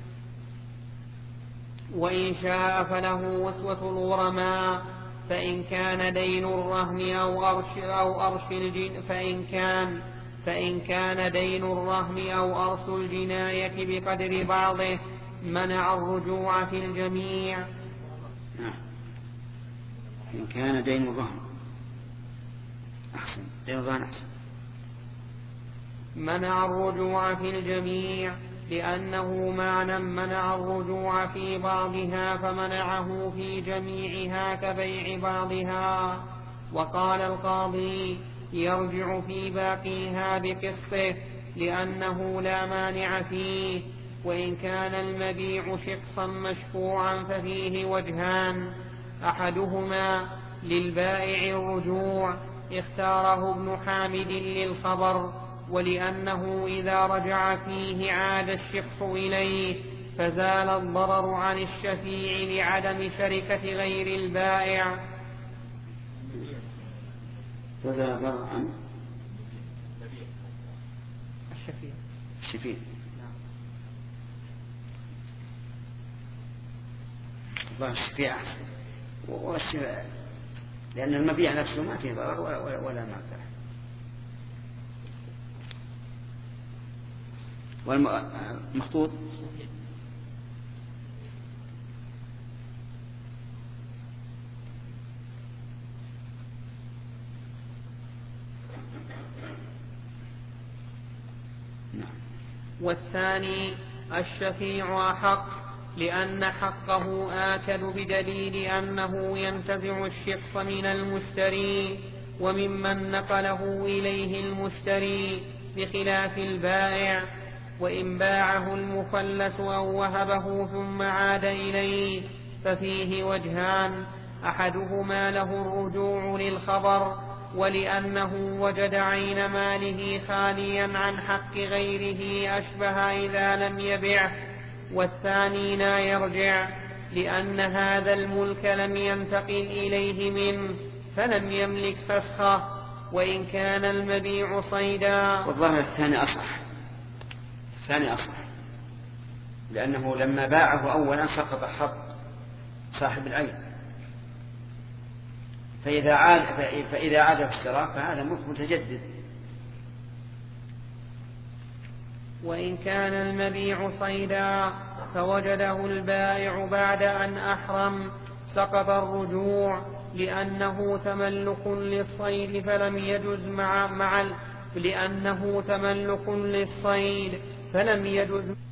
وإن شاء فله وسوة الغرماء. فإن كان دين الرهن أو أرش أو أرش الجن فإن كان فإن كان دين الرهن أو أرش الجناية بقدر بعضه منع الرجوع في الجميع. نعم. إن كان دين الرهن أحسن دين الرهن أحسن منع الرجوع في الجميع، لأنه معنى منع الرجوع في بعضها فمنعه في جميعها كبيع بعضها. وقال القاضي يرجع في باقيها بقسطه لأنه لا مانع فيه. وإن كان المبيع شخصا مشفوعا ففيه وجهان، أحدهما للبائع الرجوع اختاره ابن حامد للخبر، ولأنه إذا رجع فيه عاد الشخص إليه فزال الضرر عن الشفيع لعدم شركة غير البائع. فزال الضرر عن الشفيع الشفيع الله الشفيع والشفيع، لأن المبيع نفسه ما فيه ضرر ولا منفعة. والمخطوط والثاني الشفيع أحق، لأن حقه آكد بدليل أنه ينتزع الشخص من المشتري وممن نقله إليه المشتري بخلاف البائع. وإن باعه المفلس أو وهبه ثم عاد إليه ففيه وجهان، أحدهما له الرجوع للخبر ولأنه وجد عين ماله خاليا عن حق غيره أشبه إذا لم يبعه، والثاني لا يرجع لأن هذا الملك لم ينتقل إليه منه فلم يملك فسخه. وإن كان المبيع صيدا، والظاهر الثاني أصح الثاني أصح لأنه لما باعه أولا سقط حق صاحب العين، فإذا عاد فإذا عاد في الشراء فهذا ملك متجدد. وإن كان المبيع صيدا فوجده البائع بعد أن أحرم سقط الرجوع، لأنه تملك للصيد فلم يجز مع, مع لأنه تملك للصيد فلم يجز